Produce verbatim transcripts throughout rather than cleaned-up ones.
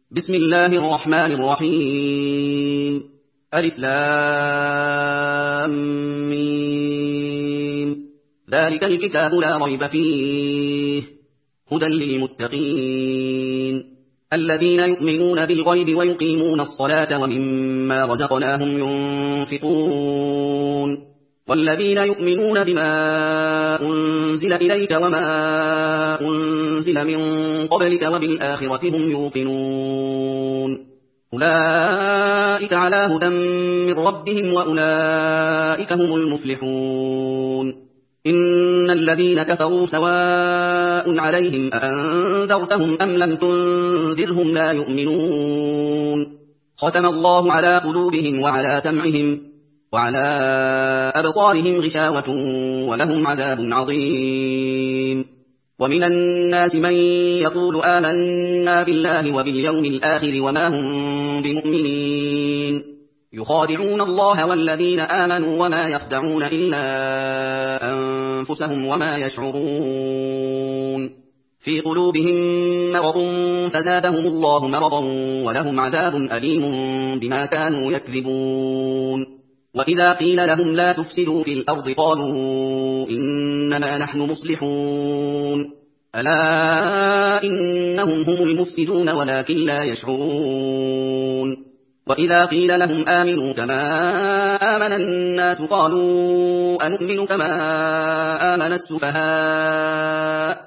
بسم الله الرحمن الرحيم. ألف لام ميم. ذلك الكتاب لا ريب فيه هدى للمتقين الذين يؤمنون بالغيب ويقيمون الصلاة ومما رزقناهم ينفقون والذين يؤمنون بما أنزل إليك وما أنزل من قبلك وبالآخرة هم يوقنون أولئك على هدى من ربهم وأولئك هم المفلحون. إن الذين كفروا سواء عليهم أأنذرتهم أم لم تنذرهم لا يؤمنون ختم الله على قلوبهم وعلى سمعهم وعلى أبصارهم غشاوة ولهم عذاب عظيم. ومن الناس من يقول آمنا بالله وباليوم الآخر وما هم بمؤمنين يخادعون الله والذين آمنوا وما يخدعون إلا أنفسهم وما يشعرون في قلوبهم مرض فزادهم الله مرضا ولهم عذاب أليم بما كانوا يكذبون. وإذا قيل لهم لا تفسدوا في الأرض قالوا إنما نحن مصلحون ألا إنهم هم المفسدون ولكن لا يشعرون. وإذا قيل لهم آمنوا كما آمن الناس قالوا أنؤمن كما آمن السفهاء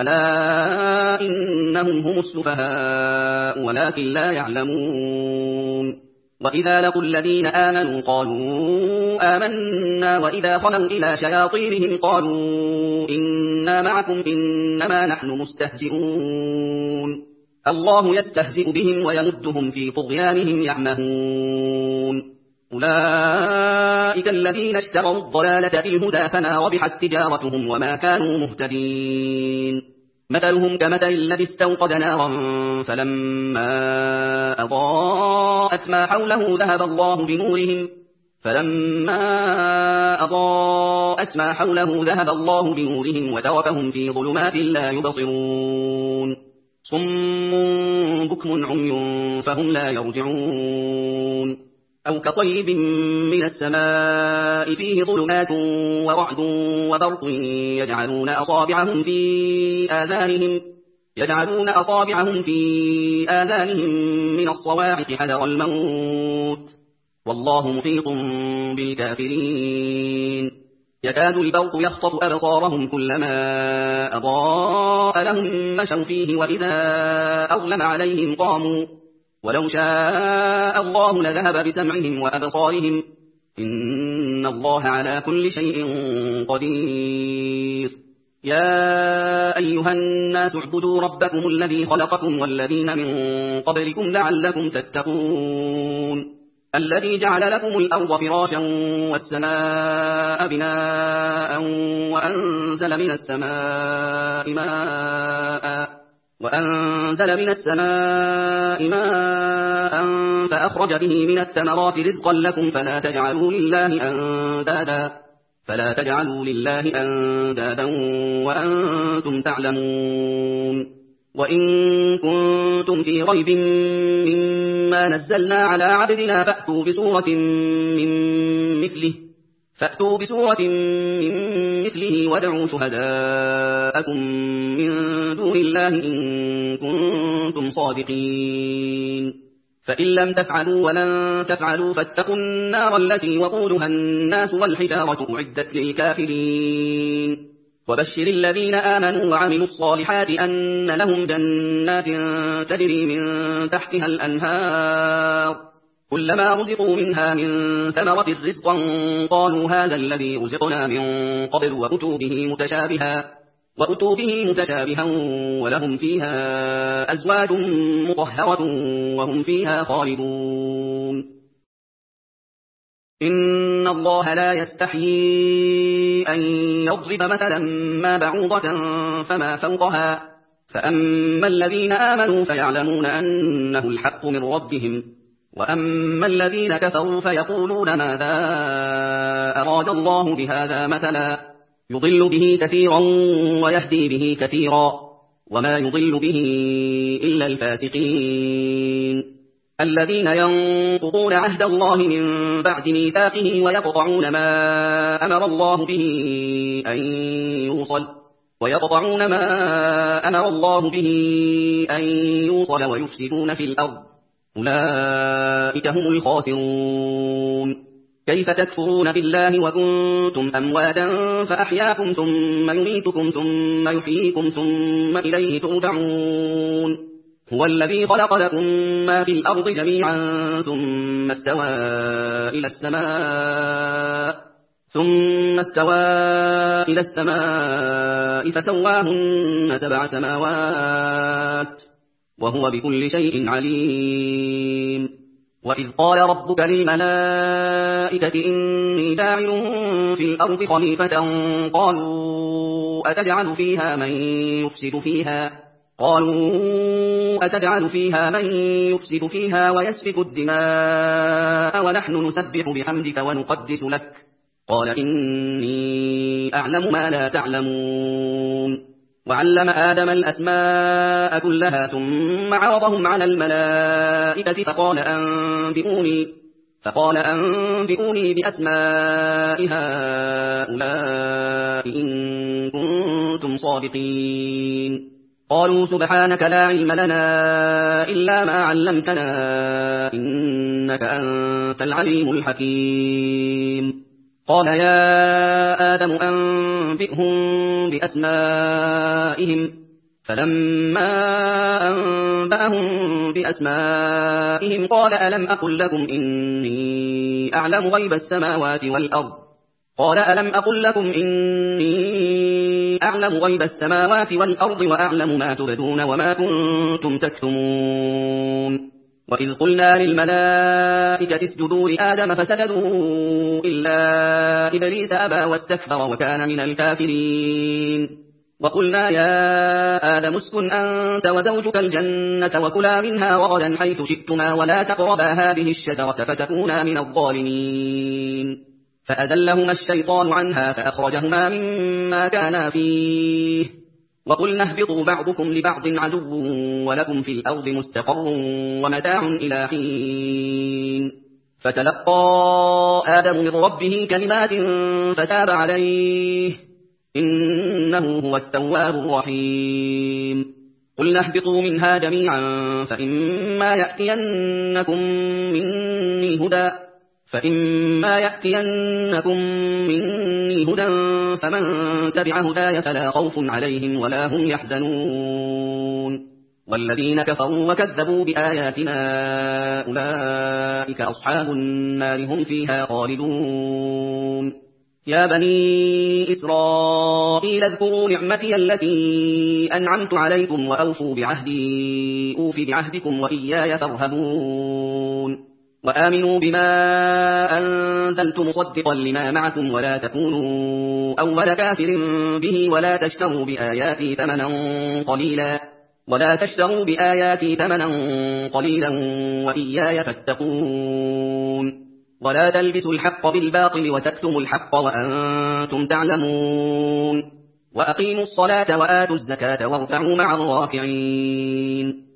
ألا إنهم هم السفهاء ولكن لا يعلمون. وإذا لقوا الذين آمنوا قالوا آمنا وإذا خلوا إلى شياطينهم قالوا إنا معكم إنما نحن مستهزئون الله يستهزئ بهم ويمدهم في طغيانهم يعمهون. أولئك الذين اشتروا الضلالة بالهدى فما ربحت تجارتهم وما كانوا مهتدين. مثلهم كمثل الذي استوقد نارا فلما أضاءت ما حوله ذهب الله بنورهم فلما أضاءت ما حوله ذهب الله بنورهم وتركهم في ظلمات لا يبصرون صم بكم عمي فهم لا يرجعون. أو كصيب من السماء فيه ظلمات ورعد وبرق يجعلون أصابعهم في آذانهم يجعلون أصابعهم في آذانهم من الصواعق حذر الموت والله محيط بالكافرين. يكاد البرق يخطف أبصارهم كلما أضاء لهم مشوا فيه وإذا أظلم عليهم قاموا ولو شاء الله لذهب بسمعهم وأبصارهم إن الله على كل شيء قدير. يا أيها الناس اعبدوا ربكم الذي خلقكم والذين من قبلكم لعلكم تتقون الذي جعل لكم الأرض فراشا والسماء بناء وأنزل من السماء ماء وأنزل من السماء ماء فأخرج به من الثمرات رزقا لكم فلا تجعلوا لله أندادا فلا تجعلوا لله أندادا وأنتم تعلمون. وإن كنتم في ريب مما نزلنا على عبدنا فأتوا بسورة من مثله فأتوا بسورة من مثله وادعوا شهداءكم من دون الله إن كنتم صادقين فإن لم تفعلوا ولن تفعلوا فاتقوا النار التي وقودها الناس والحجارة أعدت للكافرين. وبشر الذين آمنوا وعملوا الصالحات أن لهم جنات تجري من تحتها الأنهار كلما رزقوا منها من ثمرة رزقا قالوا هذا الذي رزقنا من قبل وأتوا به متشابها وأتوا به متشابها ولهم فيها أزواج مطهرة وهم فيها خالدون. إن الله لا يستحيي أن يضرب مثلا ما بعوضة فما فوقها فأما الذين آمنوا فيعلمون أنه الحق من ربهم وأما الذين كفروا فيقولون ماذا أراد الله بهذا مثلا يضل به كثيرا ويهدي به كثيرا وما يضل به إلا الفاسقين الذين ينقضون عهد الله من بعد ميثاقه ويقطعون ما أمر الله به أن يوصل ويقطعون ما أمر الله به أن يوصل ويفسدون في الأرض أولئك هم الخاسرون كيف تكفرون بالله وكنتم أمواتا فأحياكم ثم يميتكم ثم يحييكم ثم إليه ترجعون هو الذي خلق لكم ما في الأرض جميعا ثم استوى إلى السماء ثم استوى إلى السماء فسواهن سبع سماوات وهو بكل شيء عليم وإذ قال ربك للملائكة إني جاعل في الأرض خليفة قالوا أتجعل فيها من يفسد فيها قالوا أتجعل فيها من يفسد فيها ويسفك الدماء ونحن نسبح بحمدك ونقدس لك قال إني أعلم ما لا تعلمون وعلم آدم الأسماء كلها ثم عرضهم على الملائكة فقال أنبئوني فقال أنبئوني بأسماء هؤلاء إن كنتم صادقين قالوا سبحانك لا علم لنا إلا ما علمتنا إنك أنت العليم الحكيم قال يا آدم أنبئهم بأسمائهم فلما أنبأهم بأسمائهم قال ألم أقل لكم إني أعلم غيب السماوات والأرض قال ألم أقل لكم إني أعلم غيب السماوات والأرض وأعلم ما تبدون وما كنتم تكتمون وإذ قلنا للملائكة اسجدوا لآدم فسجدوا إلا إبليس أبى واستكبر وكان من الكافرين وقلنا يا آدم اسكن أنت وزوجك الجنة وكلا منها رغدا حيث شئتما ولا تقربا هذه الشجرة فتكونا من الظالمين فأزلهما الشيطان عنها فأخرجهما مما كانا فيه وقلنا اهبطوا بعضكم لبعض عدو ولكم في الأرض مستقر ومتاع إلى حين فتلقى آدم من ربه كلمات فتاب عليه إنه هو التواب الرحيم قلنا اهبطوا منها جميعا فإما يأتينكم مني هدى فإما يأتينكم مني هدى فمن تبع هداي فلا خوف عليهم ولا هم يحزنون والذين كفروا وكذبوا بآياتنا أولئك أصحاب النار هم فيها خالدون يا بني إسرائيل اذكروا نعمتي التي أنعمت عليكم وأوفوا بعهدي أوف بعهدكم وإياي فارهبون وآمنوا بما أنزلت مصدقا لما معكم ولا تكونوا أول كافر به ولا تشتروا بآياتي ثمنا قليلا ولا تشتروا بآياتي ثمنا قليلا وإياي فاتقون ولا تلبسوا الحق بالباطل وتكتموا الحق وأنتم تعلمون وأقيموا الصلاة وآتوا الزكاة واركعوا مع الراكعين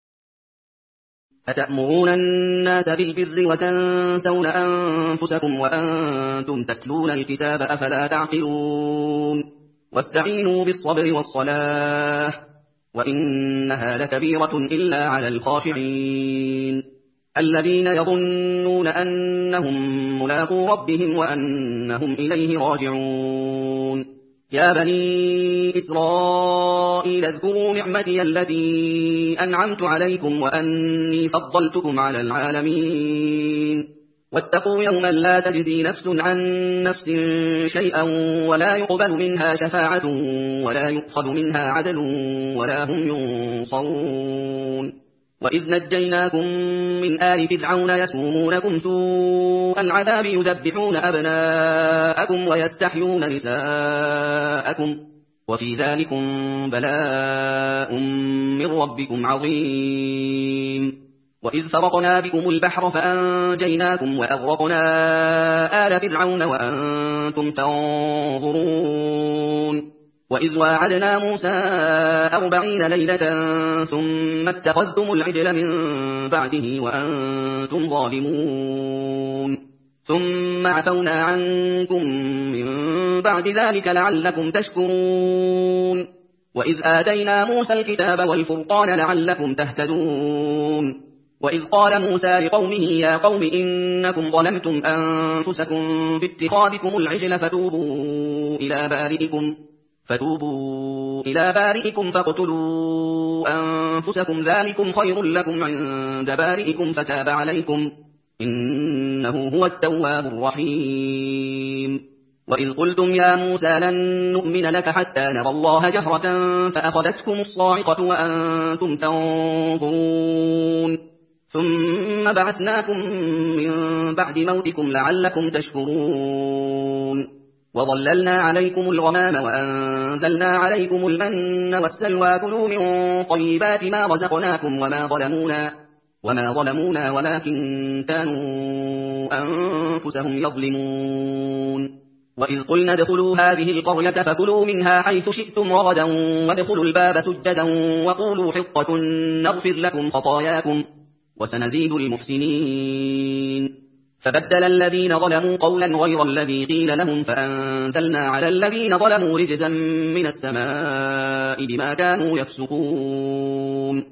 أتأمرون الناس بالبر وتنسون أنفسكم وأنتم تتلون الكتاب أفلا تعقلون واستعينوا بالصبر والصلاة وإنها لكبيرة إلا على الخاشعين الذين يظنون أنهم ملاقو ربهم وأنهم إليه راجعون يا بني إسرائيل اذكروا نعمتي التي أنعمت عليكم وأني فضلتكم على العالمين واتقوا يوما لا تجزي نفس عن نفس شيئا ولا يقبل منها شفاعة ولا يؤخذ منها عدل ولا هم ينصرون وإذ نجيناكم من آل فرعون يسومونكم سوء العذاب يذبحون أبناءكم ويستحيون نساءكم وفي ذلكم بلاء من ربكم عظيم وإذ فرقنا بكم البحر فأنجيناكم وأغرقنا آل فرعون وأنتم تنظرون وإذ واعدنا موسى أربعين ليلة ثم اتخذتم العجل من بعده وأنتم ظالمون ثم عفونا عنكم من بعد ذلك لعلكم تشكرون وإذ آتينا موسى الكتاب والفرقان لعلكم تهتدون وإذ قال موسى لقومه يا قوم إنكم ظلمتم أنفسكم باتخاذكم العجل فتوبوا إلى بارئكم فتوبوا إلى بارئكم فاقتلوا أنفسكم ذلكم خير لكم عند بارئكم فتاب عليكم إنه هو التواب الرحيم وإذ قلتم يا موسى لن نؤمن لك حتى نرى الله جهرة فأخذتكم الصاعقة وأنتم تنظرون ثم بعثناكم من بعد موتكم لعلكم تشكرون وظللنا عليكم الغمام وأنزلنا عليكم المن والسلوى كلوا من طيبات ما رزقناكم وما ظلمونا وما ظلمونا ولكن كانوا أنفسهم يظلمون وإذ قلنا ادخلوا هذه القرية فكلوا منها حيث شئتم رغدا وادخلوا الباب سجدا وقولوا حطة نغفر لكم خطاياكم وسنزيد المحسنين فبدل الذين ظلموا قولا غير الذي قيل لهم فأنزلنا على الذين ظلموا رجزا من السماء بما كانوا يفسقون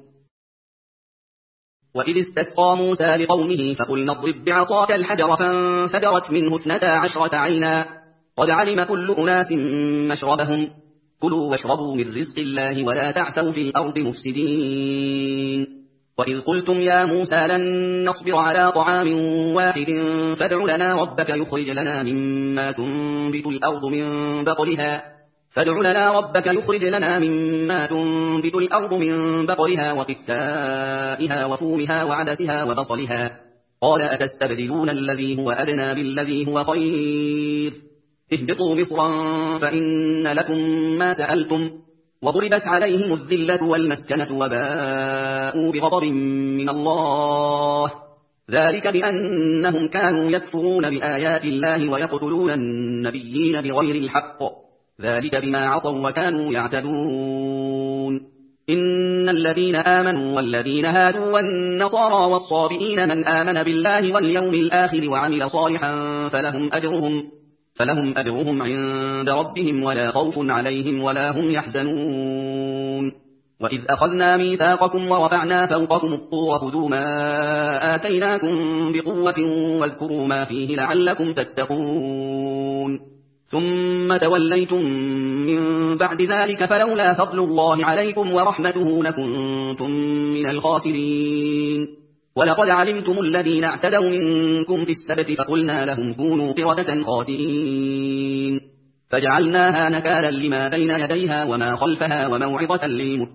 وإذ استسقى موسى لقومه فقلنا اضرب بعصاك الحجر فانفجرت منه اثنتا عشرة عينا قد علم كل أناس مشربهم كلوا واشربوا من رزق الله ولا تعثوا في الأرض مفسدين وإذ قلتم يا موسى لن نصبر على طعام واحد فادع لنا ربك يخرج لنا مما تنبت الأرض من بقلها فادع لنا ربك يخرج لنا مما تنبت الأرض من بقلها وقثائها وفومها وعدسها وبصلها قال أتستبدلون الذي هو أدنى بالذي هو خير اهبطوا مصرا فإن لكم ما سألتم وضربت عليهم الذلة والمسكنة وباءوا بغضب من الله ذلك بأنهم كانوا يكفرون بآيات الله ويقتلون النبيين بغير الحق ذلك بما عصوا وكانوا يعتدون إن الذين آمنوا والذين هادوا والنصارى والصابئين من آمن بالله واليوم الآخر وعمل صالحا فلهم أجرهم فلهم أجرهم عند ربهم ولا خوف عليهم ولا هم يحزنون وإذ أخذنا ميثاقكم ورفعنا فوقكم الطور خذوا ما آتيناكم بقوة واذكروا ما فيه لعلكم تتقون ثم توليتم من بعد ذلك فلولا فضل الله عليكم ورحمته لكنتم من الخاسرين ولقد علمتم الذين اعتدوا منكم في السبت فقلنا لهم كونوا قردة خاسئين فجعلناها نكالا لما بين يديها وما خلفها وموعظة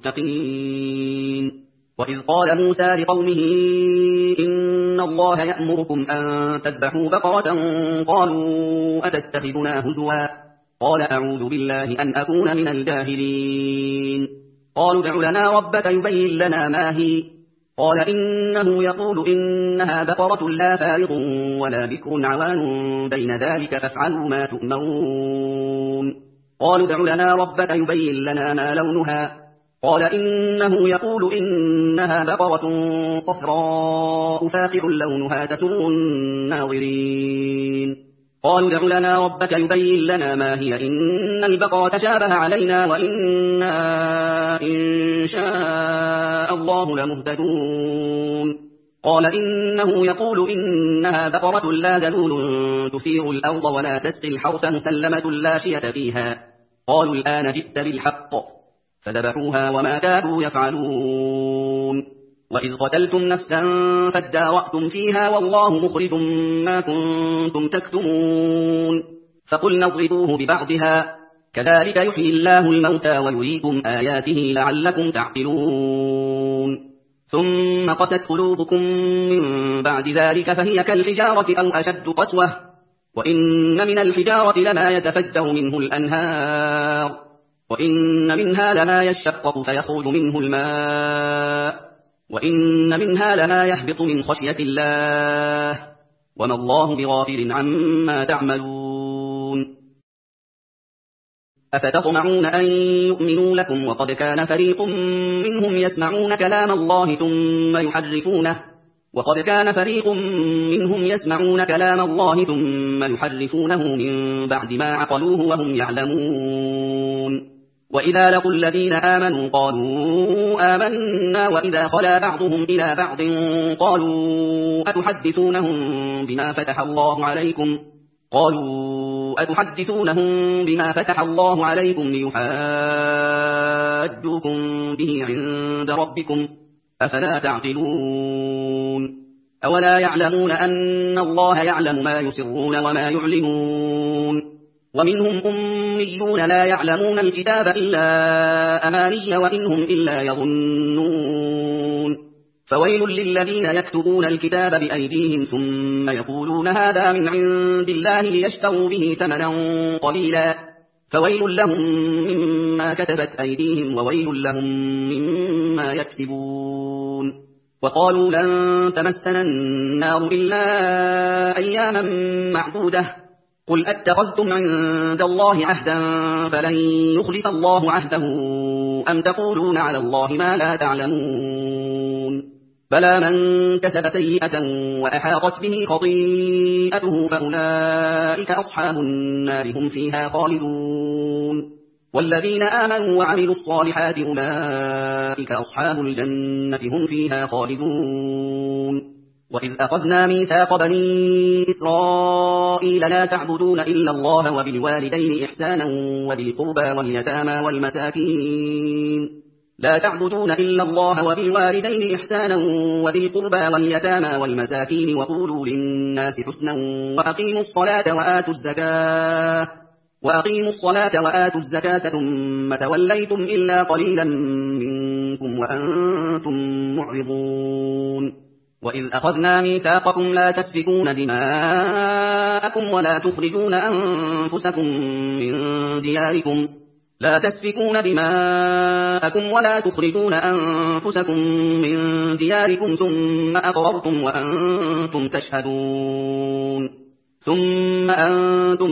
للمتقين وإذ قال موسى لقومه إن الله يأمركم أن تذبحوا بقرة قالوا أتتخذنا هزوا قال أعوذ بالله أن أكون من الجاهلين قالوا ادع لنا ربك يبين لنا ما هي قال إنه يقول إنها بقرة لا فارض ولا بكر عوان بين ذلك فافعلوا ما تؤمرون قالوا ادع لنا ربك يبين لنا ما لونها قال إنه يقول إنها بقرة صفراء فاقع لونها تسر الناظرين قالوا ادع لنا ربك يبين لنا ما هي إن البقرة تشابه علينا وإنا إن شاء الله لمهتدون قال إنه يقول إنها بقرة لا ذلول تثير الأرض ولا تسقي الحرث مسلمة لا شية فيها قالوا الآن جئت بالحق فذبحوها وما كانوا يفعلون وإذ قتلتم نفسا فادارأتم فيها والله مخرج ما كنتم تكتمون فقلنا اضربوه ببعضها كذلك يحيي الله الموتى ويريكم آياته لعلكم تعقلون ثم قست قلوبكم من بعد ذلك فهي كالحجارة أو أشد قسوة وإن من الحجارة لما يتفجر منه الأنهار وإن منها لما يشقق فيخرج منه الماء وإن منها لما يهبط من خشية الله وما الله بغافل عما تعملون أفتطمعون أن يؤمنوا لكم وقد كان فريق منهم يسمعون كلام الله ثم يحرفونه وقد كان فريق منهم يسمعون كلام الله ثم يحرفونه من بعد ما عقلوه وهم يعلمون وإذا لقوا الذين آمنوا قالوا آمنا وإذا خلا بعضهم إلى بعض قالوا أتحدثونهم بما فتح الله عليكم قالوا أتحدثونهم بما فتح الله عليكم ليحاجوكم به عند ربكم أفلا تعقلون أولا يعلمون أن الله يعلم ما يسرون وما يعلنون ومنهم أميون لا يعلمون الكتاب إلا أماني وإنهم إلا يظنون فويل للذين يكتبون الكتاب بأيديهم ثم يقولون هذا من عند الله ليشتروا به ثمنا قليلا فويل لهم مما كتبت أيديهم وويل لهم مما يكسبون وقالوا لن تمسنا النار إلا أياما معدودة قل أتخذتم عند الله عهدا فلن يخلف الله عهده أم تقولون على الله ما لا تعلمون بلى من كسب سيئة وأحاطت به خطيئته فأولئك أصحاب النار هم فيها خالدون والذين آمنوا وعملوا الصالحات أولئك أصحاب الجنة هم فيها خالدون وإذ أخذنا ميثاق بني إسرائيل لا تعبدون إلا الله وبالوالدين إحسانا وذي القربى واليتامى والمساكين لا تعبدون إلا الله وبالوالدين إحسانا وذي القربى واليتامى والمساكين وقولوا للناس حسنا وأقيموا الصلاة وآتوا الزكاة وأقيموا الصلاة وآتوا الزكاة ثم توليتم إلا قليلا منكم وأنتم معرضون وإذ أخذنا ميثاقكم لا تسفكون دماءكم ولا تخرجون أنفسكم من دياركم لا تسفكون دماءكم ولا تخرجون أنفسكم من دياركم ثم أقررتم وأنتم تشهدون ثم أنتم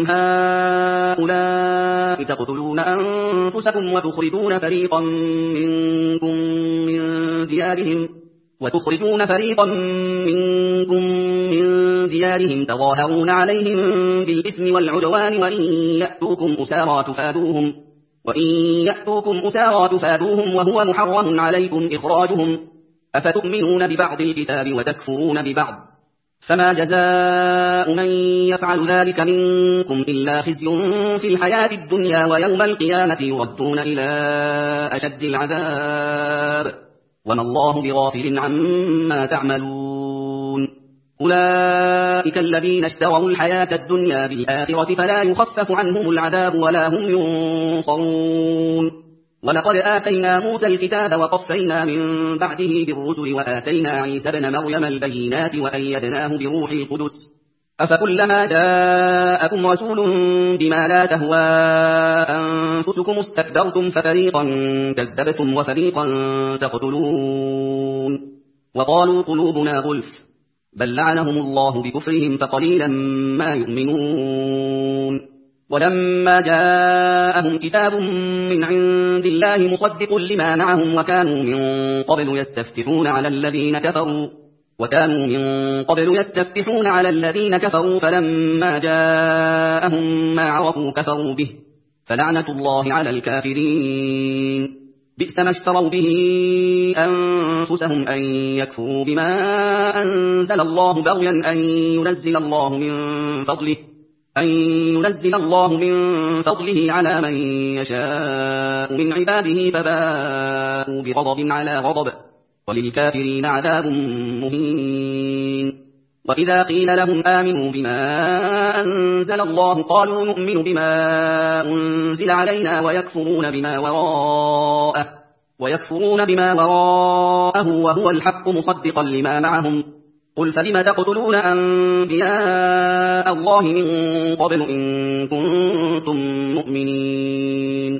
هؤلاء تقتلون أنفسكم وتخرجون فريقا منكم من ديارهم وتخرجون فريقا منكم من ديارهم تظاهرون عليهم بالإثم والعدوان وإن يأتوكم أسارى تفادوهم وإن يأتوكم أسارى تفادوهم وهو محرم عليكم إخراجهم أفتؤمنون ببعض الكتاب وتكفرون ببعض فما جزاء من يفعل ذلك منكم إلا خزي في الحياة الدنيا ويوم القيامة يردون إلى أشد العذاب وما الله بغافل عما تعملون أولئك الذين اشتروا الحياة الدنيا بالآخرة فلا يخفف عنهم العذاب ولا هم ينصرون ولقد آتينا موسى الكتاب وقفينا من بعده بالرسل وآتينا عيسى ابن مريم البينات وأيدناه بروح القدس أفكلما جاءكم رسول بما لا تهوى أنفسكم استكبرتم ففريقا كذبتم وفريقا تقتلون وقالوا قلوبنا غلف بل لعنهم الله بكفرهم فقليلا ما يؤمنون ولما جاءهم كتاب من عند الله مصدق لما معهم وكانوا من قبل يستفتحون على الذين كفروا وكانوا من قبل يستفتحون على الذين كفروا فلما جاءهم ما عرفوا كفروا به فلعنة الله على الكافرين بئس ما اشتروا به أنفسهم أن يكفروا بما أنزل الله بغيا أن ينزل الله من فضله أن ينزل الله من فضله على من يشاء من عباده فباءوا بغضب على غضب وللكافرين عذاب مهين وإذا قيل لهم آمنوا بما أنزل الله قالوا نؤمن بما أنزل علينا ويكفرون بما وراءه ويكفرون بما وراءه وهو الحق مصدقا لما معهم قل فلم تقتلون أنبياء الله من قبل إن كنتم مؤمنين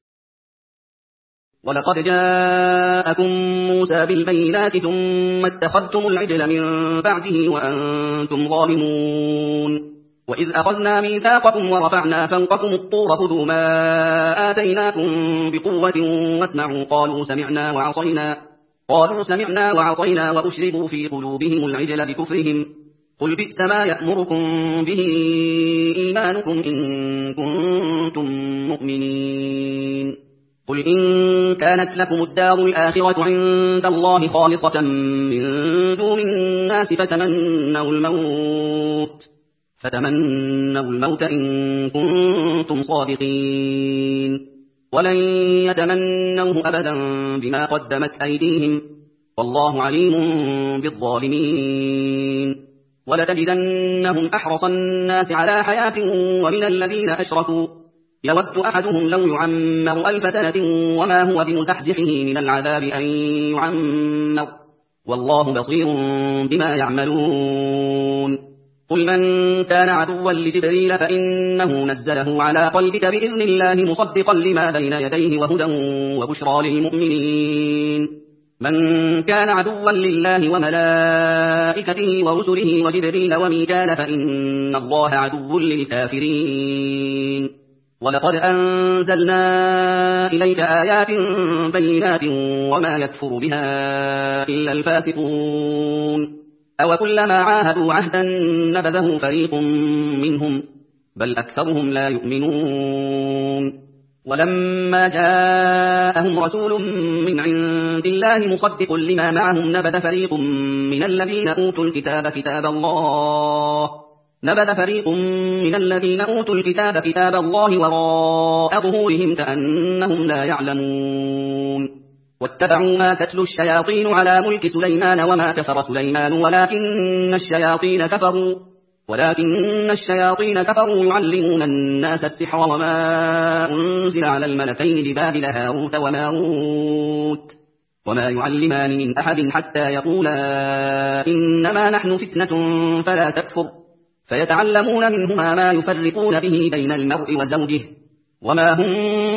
ولقد جاءكم موسى بالبينات ثم اتخذتم العجل من بعده وأنتم ظالمون وإذ أخذنا ميثاقكم ورفعنا فوقكم الطور خذوا ما آتيناكم بقوة واسمعوا قالوا سمعنا وعصينا قالوا سمعنا وعصينا وأشربوا في قلوبهم العجل بكفرهم قل بئس ما يأمركم به إيمانكم إن كنتم مؤمنين قل إن كانت لكم الدار الآخرة عند الله خالصة من دون الناس فتمنوا الموت فتمنوا الموت إن كنتم صادقين ولن يتمنوه أبدا بما قدمت أيديهم والله عليم بالظالمين ولتجدنهم أحرص الناس على حياة ومن الذين أشركوا يود أحدهم لو يعمر ألف سنة وما هو بمزحزحه من العذاب أن يعمر والله بصير بما يعملون قل من كان عدوا لجبريل فإنه نزله على قلبك بإذن الله مصدقا لما بين يديه وهدى وبشرى للمؤمنين من كان عدوا لله وملائكته ورسله وجبريل وميكال فإن الله عدو للكافرين ولقد أنزلنا إليك آيات بينات وما يكفر بها إلا الفاسقون أو كلما عاهدوا عهدا نبذه فريق منهم بل أكثرهم لا يؤمنون ولما جاءهم رسول من عند الله مصدق لما معهم نبذ فريق من الذين أوتوا الكتاب كتاب الله نبذ فريق من الذين أوتوا الكتاب كتاب الله وراء ظهورهم كأنهم لا يعلمون واتبعوا ما تتلو الشياطين على ملك سليمان وما كفر سليمان ولكن الشياطين كفروا ولكن الشياطين كفروا يعلمون الناس السحر وما أنزل على الملكين ببابل هاروت وماروت وما يعلمان من أحد حتى يقولا إنما نحن فتنة فلا تكفر فيتعلمون منهما ما يفرقون به بين المرء وزوجه وما هم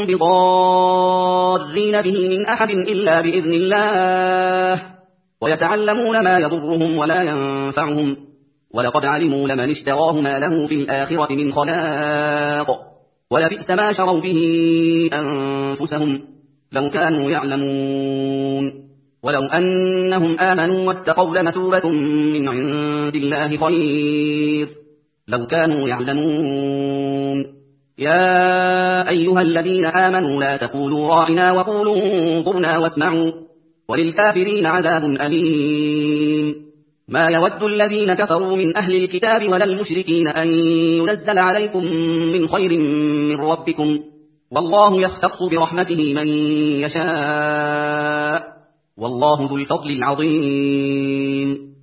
بضارين به من أحد إلا بإذن الله ويتعلمون ما يضرهم ولا ينفعهم ولقد علموا لمن اشتراه ما له في الآخرة من خلاق ولبئس ما شروا به أنفسهم لو كانوا يعلمون ولو أنهم آمنوا واتقوا لمثوبة من عند الله خير لو كانوا يعلمون يا أيها الذين آمنوا لا تقولوا راعنا وقولوا انظرنا واسمعوا وللكافرين عذاب أليم ما يود الذين كفروا من أهل الكتاب ولا المشركين أن ينزل عليكم من خير من ربكم والله يختص برحمته من يشاء والله ذو الفضل العظيم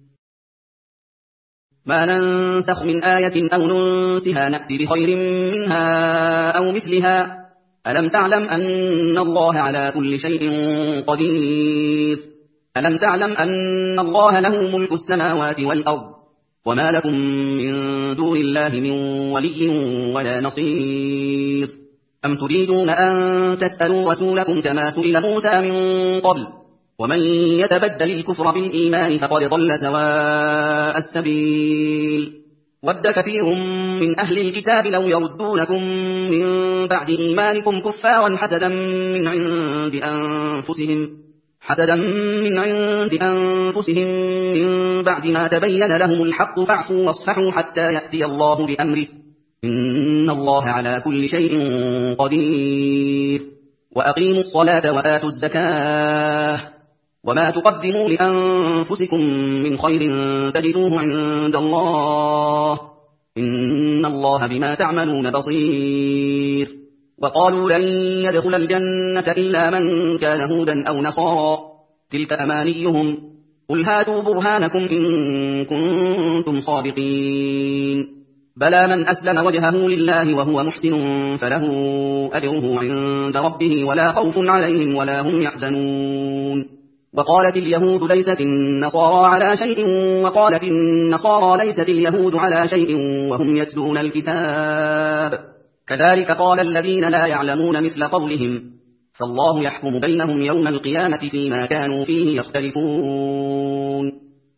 ما ننسخ من آية أو ننسها نأتي بخير منها أو مثلها ألم تعلم أن الله على كل شيء قدير ألم تعلم أن الله له ملك السماوات والأرض وما لكم من دون الله من ولي ولا نصير أم تريدون أن تسألوا رسولكم كما سئل موسى من قبل ومن يتبدل الكفر بالإيمان فقد ضل سواء السبيل ود كثير من أهل الكتاب لو يردونكم من بعد إيمانكم كفارا حسدا من عند أنفسهم حسدا من عند أنفسهم من بعد ما تبين لهم الحق فاعفوا واصفحوا حتى يأتي الله بأمره إن الله على كل شيء قدير وأقيموا الصلاة وآتوا الزكاة وما تقدموا لأنفسكم من خير تجدوه عند الله إن الله بما تعملون بصير وقالوا لن يدخل الجنة إلا من كان هودا أو نصارى تلك أمانيهم قل هاتوا برهانكم إن كنتم صادقين بلى من أسلم وجهه لله وهو محسن فله أجره عند ربه ولا خوف عليهم ولا هم يحزنون وقالت اليهود ليست النصارى على شيء وقالت النصارى ليست اليهود على شيء وهم يتلون الكتاب كذلك قال الذين لا يعلمون مثل قولهم فالله يحكم بينهم يوم القيامة فيما كانوا فيه يختلفون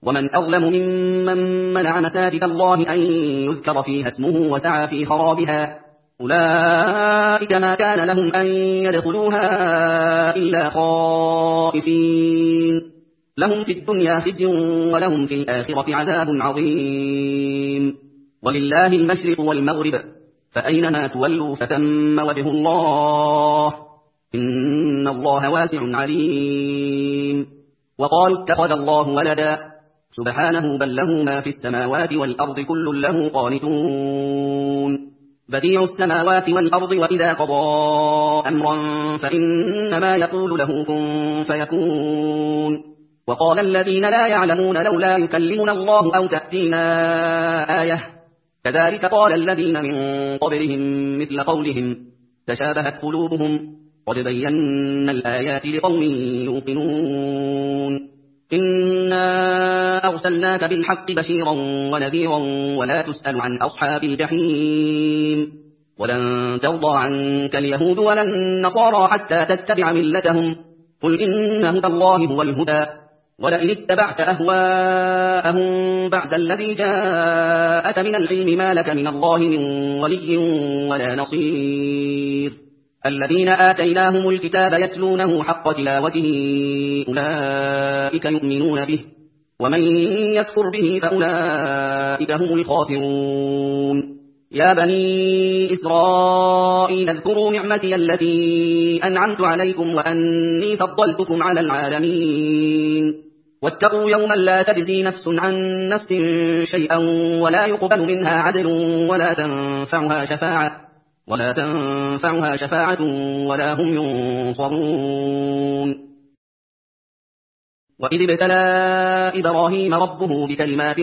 ومن أظلم ممن منع مساجد الله أن يذكر فيها اسمه وسعى في خرابها أولئك ما كان لهم أن يدخلوها إلا خائفين لهم في الدنيا خزي ولهم في الآخرة عذاب عظيم ولله المشرق والمغرب فأينما تولوا فتم وجه الله إن الله واسع عليم وقالوا اتخذ الله ولدا سبحانه بل له ما في السماوات والأرض كل له قانتون بديع السماوات والأرض وإذا قضى أمرا فإنما يقول له كن فيكون وقال الذين لا يعلمون لولا يكلمنا الله أو تأتينا آية كذلك قال الذين من قبلهم مثل قولهم تشابهت قلوبهم قد بينا الآيات لقوم يوقنون إنا أرسلناك بالحق بشيرا ونذيرا ولا تسأل عن أصحاب الجحيم ولن ترضى عنك اليهود ولا النصارى حتى تتبع ملتهم قل إن هدى الله هو الهدى ولئن اتبعت أهواءهم بعد الذي جاءك من العلم ما لك من الله من ولي ولا نصير الذين آتيناهم الكتاب يتلونه حق تلاوته أولئك يؤمنون به ومن يكفر به فأولئك هم الخاسرون يا بني إسرائيل اذكروا نعمتي التي أنعمت عليكم وأني فضلتكم على العالمين واتقوا يوما لا تجزي نفس عن نفس شيئا ولا يقبل منها عدل ولا تنفعها شفاعة ولا تنفعها شفاعة ولا هم ينصرون وإذ ابتلى إبراهيم ربه بكلمات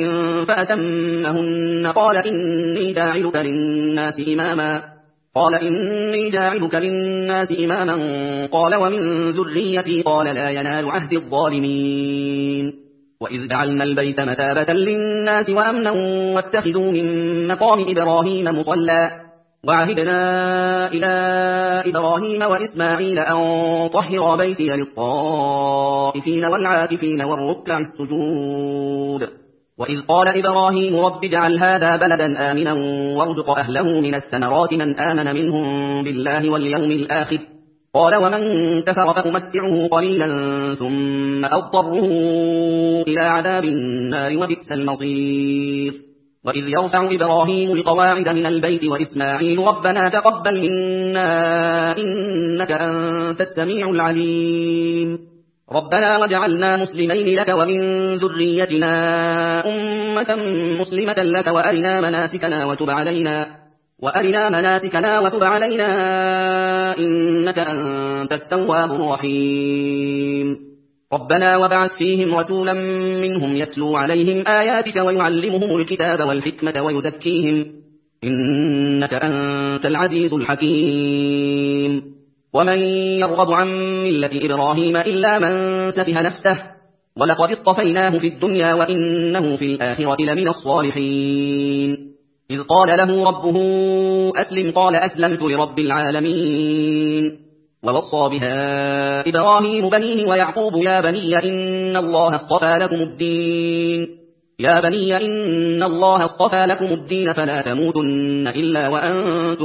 فأتمهن قال إني جاعلك للناس إماما قال إني جاعلك للناس إماما قال ومن ذريتي قال لا ينال عهد الظالمين وإذ جعلنا البيت مثابة للناس وأمنا واتخذوا من مقام إبراهيم مصلى وعهدنا إلى إبراهيم وإسماعيل أن طهر بيتي للطائفين والعاكفين والركع السجود وإذ قال إبراهيم رب اجعل هذا بلدا آمنا وارزق أهله من الثمرات من آمن منهم بالله واليوم الآخر قال ومن كفر فأمتعه قليلا ثم أضطره إلى عذاب النار وبئس المصير وإذ يرفع إبراهيم القواعد من البيت وإسماعيل ربنا تقبل منا إنك أنت السميع العليم ربنا وجعلنا مسلمين لك ومن ذريتنا أمة مسلمة لك وأرنا مناسكنا وتب علينا وأرنا مناسكنا وتب علينا إنك أنت التواب الرحيم ربنا وابعث فيهم رسولا منهم يتلو عليهم آياتك ويعلمهم الكتاب والحكمة ويزكيهم إنك أنت العزيز الحكيم ومن يرغب عن ملة إبراهيم إلا من سفه نفسه ولقد اصطفيناه في الدنيا وإنه في الآخرة لمن الصالحين إذ قال له ربه أسلم قال أسلمت لرب العالمين ووصى بها إبراهيم بنيه ويعقوب يا بني إن الله اصطفى لكم الدين يا بني إن الله اصطفى لكم الدين فلا تموتن إلا وأنتم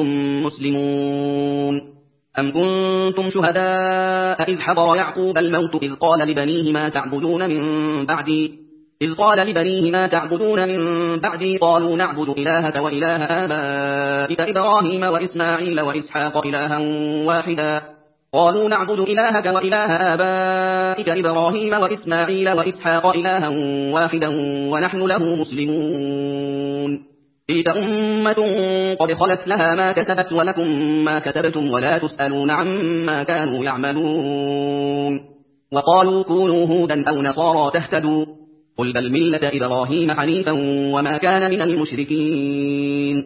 مسلمون أم كنتم شهداء إذ حضر يعقوب الموت إذ قال لبنيه ما تعبدون من بعدي إذ قال لبنيه ما تعبدون من بعدي قالوا نعبد إلهك وإله آبائك إبراهيم وإسماعيل وإسحاق إلها واحدا قالوا نعبد إلهك وإله آبائك إبراهيم وإسماعيل وإسحاق إلها واحدا ونحن له مسلمون تلك أمة قد خلت لها ما كسبت ولكم ما كسبتم ولا تسألون عما كانوا يعملون وقالوا كونوا هودا أو نصارى تهتدوا قل بل ملة إبراهيم حنيفا وما كان من المشركين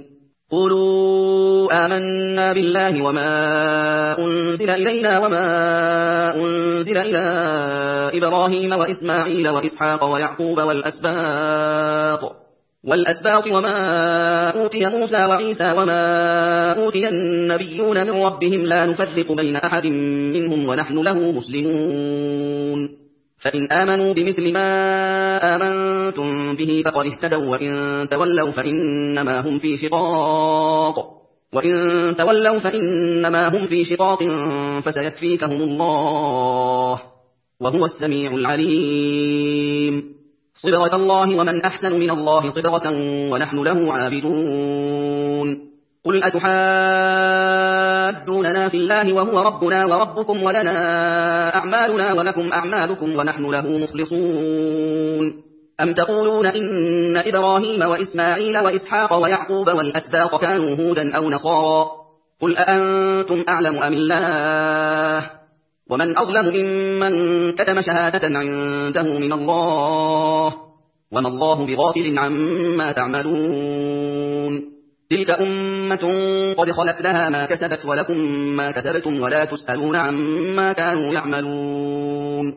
قولوا آمنا بالله وما أنزل إلينا وما أنزل إلى إبراهيم وإسماعيل وإسحاق ويعقوب والأسباط والأسباط وما أوتي موسى وعيسى وما أوتي النبيون من ربهم لا نفرق بين أحد منهم ونحن له مسلمون فإن آمنوا بمثل ما آمنتم به فقد اهتدوا وإن تولوا فإنما هم في شقاق وإن تولوا فإنما هم في شقاق فسيكفيكهم الله وهو السميع العليم. صبغة الله ومن أحسن من الله صبغة ونحن له عابدون. قل أتحاجوننا في الله وهو ربنا وربكم ولنا أعمالنا ولكم أعمالكم ونحن له مخلصون. أم تقولون إن إبراهيم وإسماعيل وإسحاق ويعقوب والأسباط كانوا هودا أو نصارى قل أأنتم أعلم أم الله ومن أظلم ممن كتم شهادة عنده من الله وما الله بغافل عما تعملون. تلك أمة قد خلت لها ما كسبت ولكم ما كسبتم ولا تسألون عما كانوا يعملون.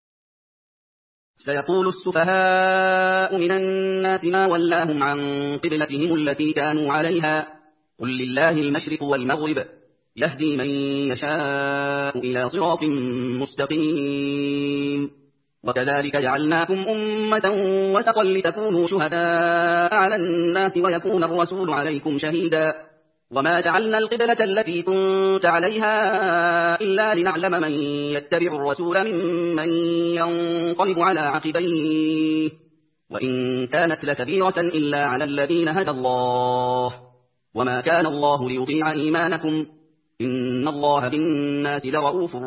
سيقول السفهاء من الناس ما ولاهم عن قبلتهم التي كانوا عليها قل لله المشرق والمغرب يهدي من يشاء إلى صراط مستقيم. وكذلك جعلناكم أمة وسطا لتكونوا شهداء على الناس ويكون الرسول عليكم شهيدا. وما جعلنا القبلة التي كنت عليها إلا لنعلم من يتبع الرسول ممن ينقلب على عقبيه وإن كانت لكبيرة إلا على الذين هدى الله وما كان الله ليضيع إيمانكم إن الله بالناس لرؤوف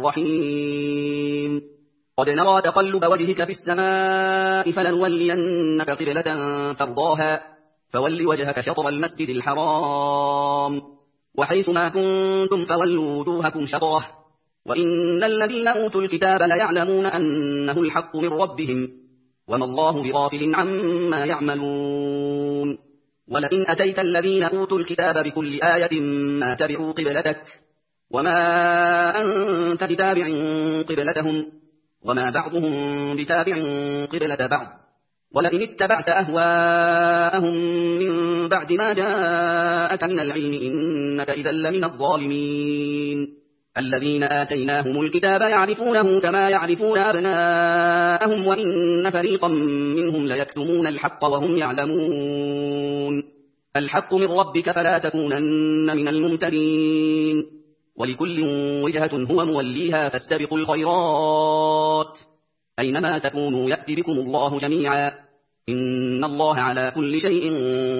رحيم. قد نرى تقلب وجهك في السماء فلنولينك قبلة ترضاها فول وجهك شطر المسجد الحرام وحيث ما كنتم فولوا وجوهكم شطره وإن الذين أوتوا الكتاب ليعلمون أنه الحق من ربهم وما الله بغافل عما يعملون. ولئن أتيت الذين أوتوا الكتاب بكل آية ما تبعوا قبلتك وما أنت بتابع قبلتهم وما بعضهم بتابع قبلة بعض ولئن اتبعت أهواءهم من بعد ما جاءك من العلم إنك إذا لمن الظالمين. الذين آتيناهم الكتاب يعرفونه كما يعرفون أبناءهم وإن فريقا منهم ليكتمون الحق وهم يعلمون. الحق من ربك فلا تكونن من الممترين. ولكل وجهة هو موليها فاستبقوا الخيرات أينما تكونوا يأتي بكم الله جميعا إن الله على كل شيء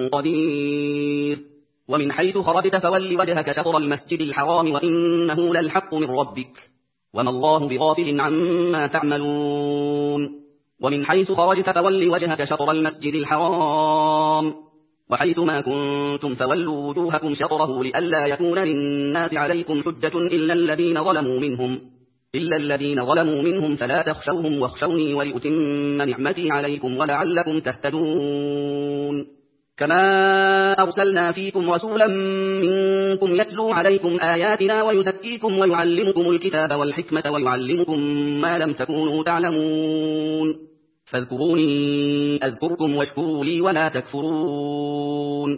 قدير. ومن حيث خرجت فول وجهك شطر المسجد الحرام وإنه للحق من ربك وما الله بغافل عما تعملون. ومن حيث خرجت فول وجهك شطر المسجد الحرام وحيث ما كنتم فولوا وجوهكم شطره لئلا يكون للناس عليكم حجة إلا الذين ظلموا منهم إلا الذين ظلموا منهم فلا تخشوهم واخشوني ولأتم نعمتي عليكم ولعلكم تهتدون. كما أرسلنا فيكم رسولا منكم يتلو عليكم آياتنا ويزكيكم ويعلمكم الكتاب والحكمة ويعلمكم ما لم تكونوا تعلمون. فاذكروني أذكركم واشكروا لي ولا تكفرون.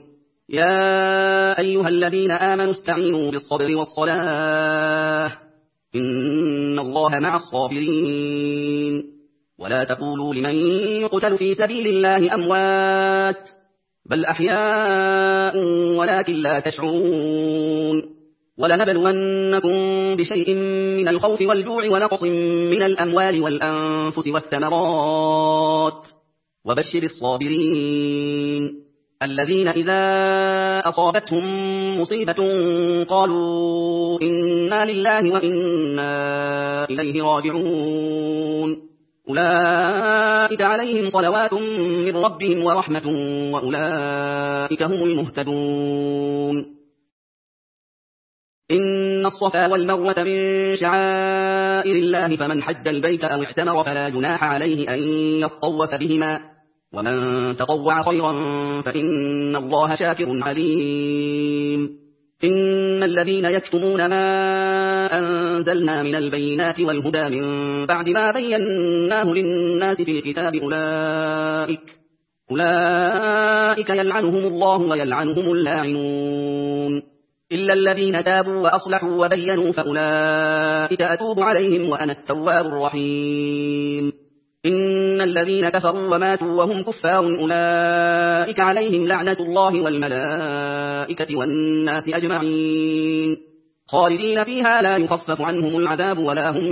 يا أيها الذين آمنوا استعينوا بالصبر والصلاة إن الله مع الصابرين. ولا تقولوا لمن يقتل في سبيل الله أموات بل أحياء ولكن لا تشعرون. ولنبلونكم بشيء من الخوف والجوع ونقص من الأموال والأنفس والثمرات وبشر الصابرين الذين إذا أصابتهم مصيبة قالوا إنا لله وإنا إليه راجعون. أولئك عليهم صلوات من ربهم ورحمة وأولئك هم المهتدون. إن الصفا والمروة من شعائر الله فمن حج البيت أو اعتمر فلا جناح عليه أن يطوف بهما ومن تطوع خيرا فإن الله شاكر عليم. إن الذين يكتمون ما أنزلنا من البينات والهدى من بعد ما بيناه للناس في الكتاب أولئك أولئك يلعنهم الله ويلعنهم اللاعنون إلا الذين تابوا وأصلحوا وبينوا فأولئك أتوب عليهم وأنا التواب الرحيم. الذين كفروا وماتوا وهم كفار أولئك عليهم لعنة الله والملائكة والناس أجمعين خالدين فيها لا يخفف عنهم العذاب ولا هم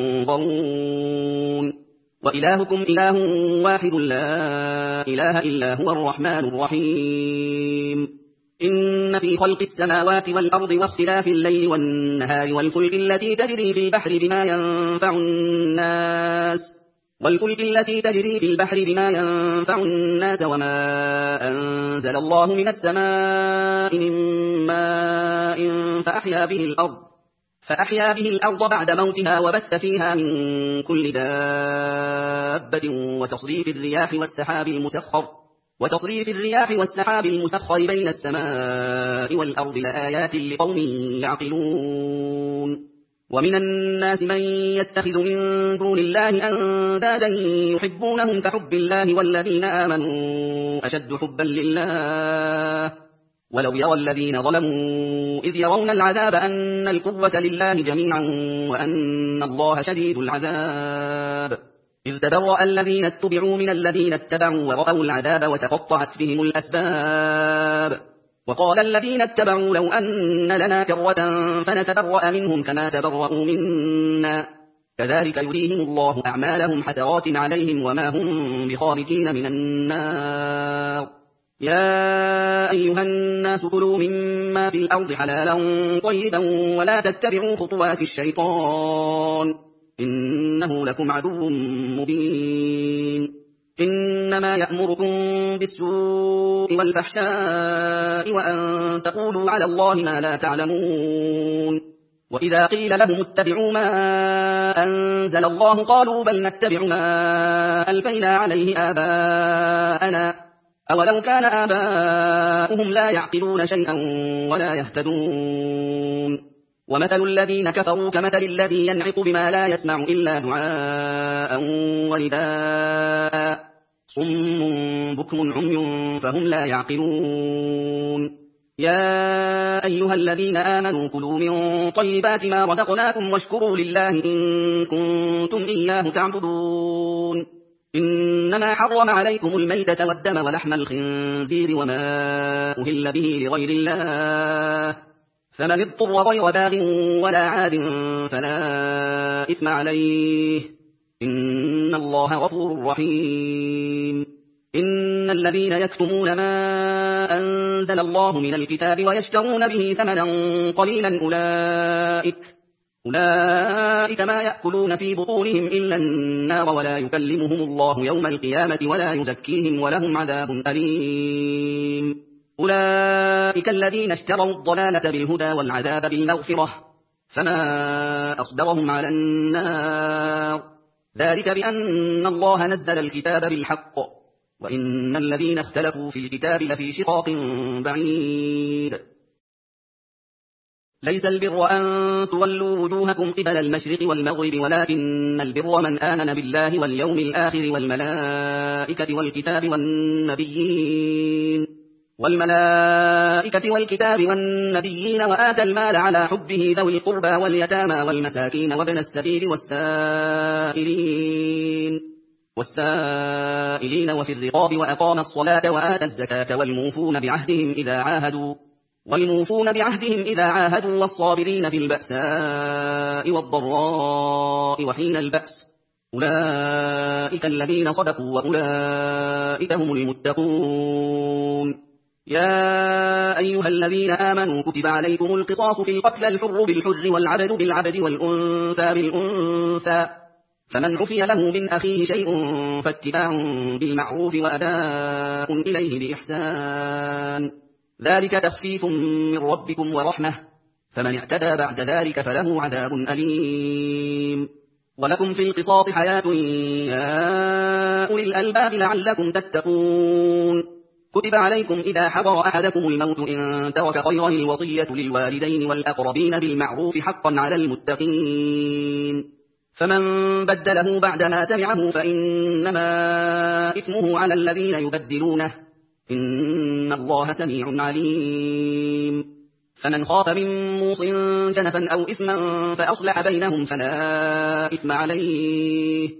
ينظرون وإلهكم إله واحد لا إله إلا هو الرحمن الرحيم إن في خلق السماوات والأرض واختلاف الليل والنهار والفلك التي تجري في البحر بما ينفع الناس والفلك التي تجري في البحر بما ينفع الناس وما أنزل الله من السماء من ماء فأحيا به الأرض فأحيا به الأرض بعد موتها وبث فيها من كل دابة وتصريف الرياح والسحاب المسخر وتصريف الرياح والسحاب المسخر بين السماء والأرض لآيات لقوم يعقلون ومن الناس من يتخذ من دون الله أندادا يحبونهم كحب الله والذين آمنوا أشد حبا لله ولو يرى الذين ظلموا إذ يرون العذاب أن القوة لله جميعا وأن الله شديد العذاب إذ تبرأ الذين اتبعوا من الذين اتبعوا ورأوا العذاب وتقطعت بهم الأسباب وقال الذين اتبعوا لو أن لنا كرة فنتبرأ منهم كما تبرأوا منا كذلك يريهم الله أعمالهم حسرات عليهم وما هم بخارجين من النار يا أيها الناس كلوا مما في الأرض حلالا طيبا ولا تتبعوا خطوات الشيطان إنه لكم عدو مبين إنما يأمركم بالسوء والفحشاء وأن تقولوا على الله ما لا تعلمون وإذا قيل لهم اتبعوا ما أنزل الله قالوا بل نتبع ما ألفينا عليه آباءنا أولو كان آباؤهم لا يعقلون شيئا ولا يهتدون ومثل الذين كفروا كمثل الذي ينعق بما لا يسمع إلا دعاء ونداء صم بكم عمي فهم لا يعقلون يا أيها الذين آمنوا كلوا من طيبات ما رزقناكم واشكروا لله إن كنتم إياه تعبدون إنما حرم عليكم الميتة والدم ولحم الخنزير وما أهل به لغير الله فمن اضطر غير باغ ولا عاد فلا إثم عليه إن الله غفور رحيم إن الذين يكتمون ما أنزل الله من الكتاب ويشترون به ثمنا قليلا أولئك أولئك ما يأكلون في بطونهم إلا النار ولا يكلمهم الله يوم القيامة ولا يزكيهم ولهم عذاب أليم أولئك الذين اشتروا الضلالة بالهدى والعذاب بالمغفرة فما أصبرهم على النار ذلك بأن الله نزل الكتاب بالحق وإن الذين اختلفوا في الكتاب لفي شقاق بعيد ليس البر أن تولوا وجوهكم قبل المشرق والمغرب ولكن البر من آمن بالله واليوم الآخر والملائكة والكتاب والنبيين والملائكة والكتاب والنبيين وآتى المال على حبه ذوي القربى واليتامى والمساكين وابن السبيل والسائلين والسائلين وفي الرقاب وأقام الصلاة وآتى الزكاة والموفون بعهدهم إذا عاهدوا والموفون بعهدهم إذا عاهدوا والصابرين في البأساء والضراء وحين البأس أولئك الذين صدقوا وأولئك هم المتقون يا أيها الذين آمنوا كتب عليكم القصاص في القتلى الحر بالحر والعبد بالعبد والأنثى بالأنثى فمن عفي له من أخيه شيء فاتباع بالمعروف وأداء إليه بإحسان ذلك تخفيف من ربكم ورحمة فمن اعتدى بعد ذلك فله عذاب أليم ولكم في القصاص حياة يا أولي الألباب لعلكم تتقون كتب عليكم إذا حضر أحدكم الموت إن ترك خيرا الوصية للوالدين والأقربين بالمعروف حقا على المتقين فمن بدله بعدما سمعه فإنما إثمه على الذين يبدلونه إن الله سميع عليم فمن خاف من موص جنفا أو إثما فأصلح بينهم فلا إثم عليه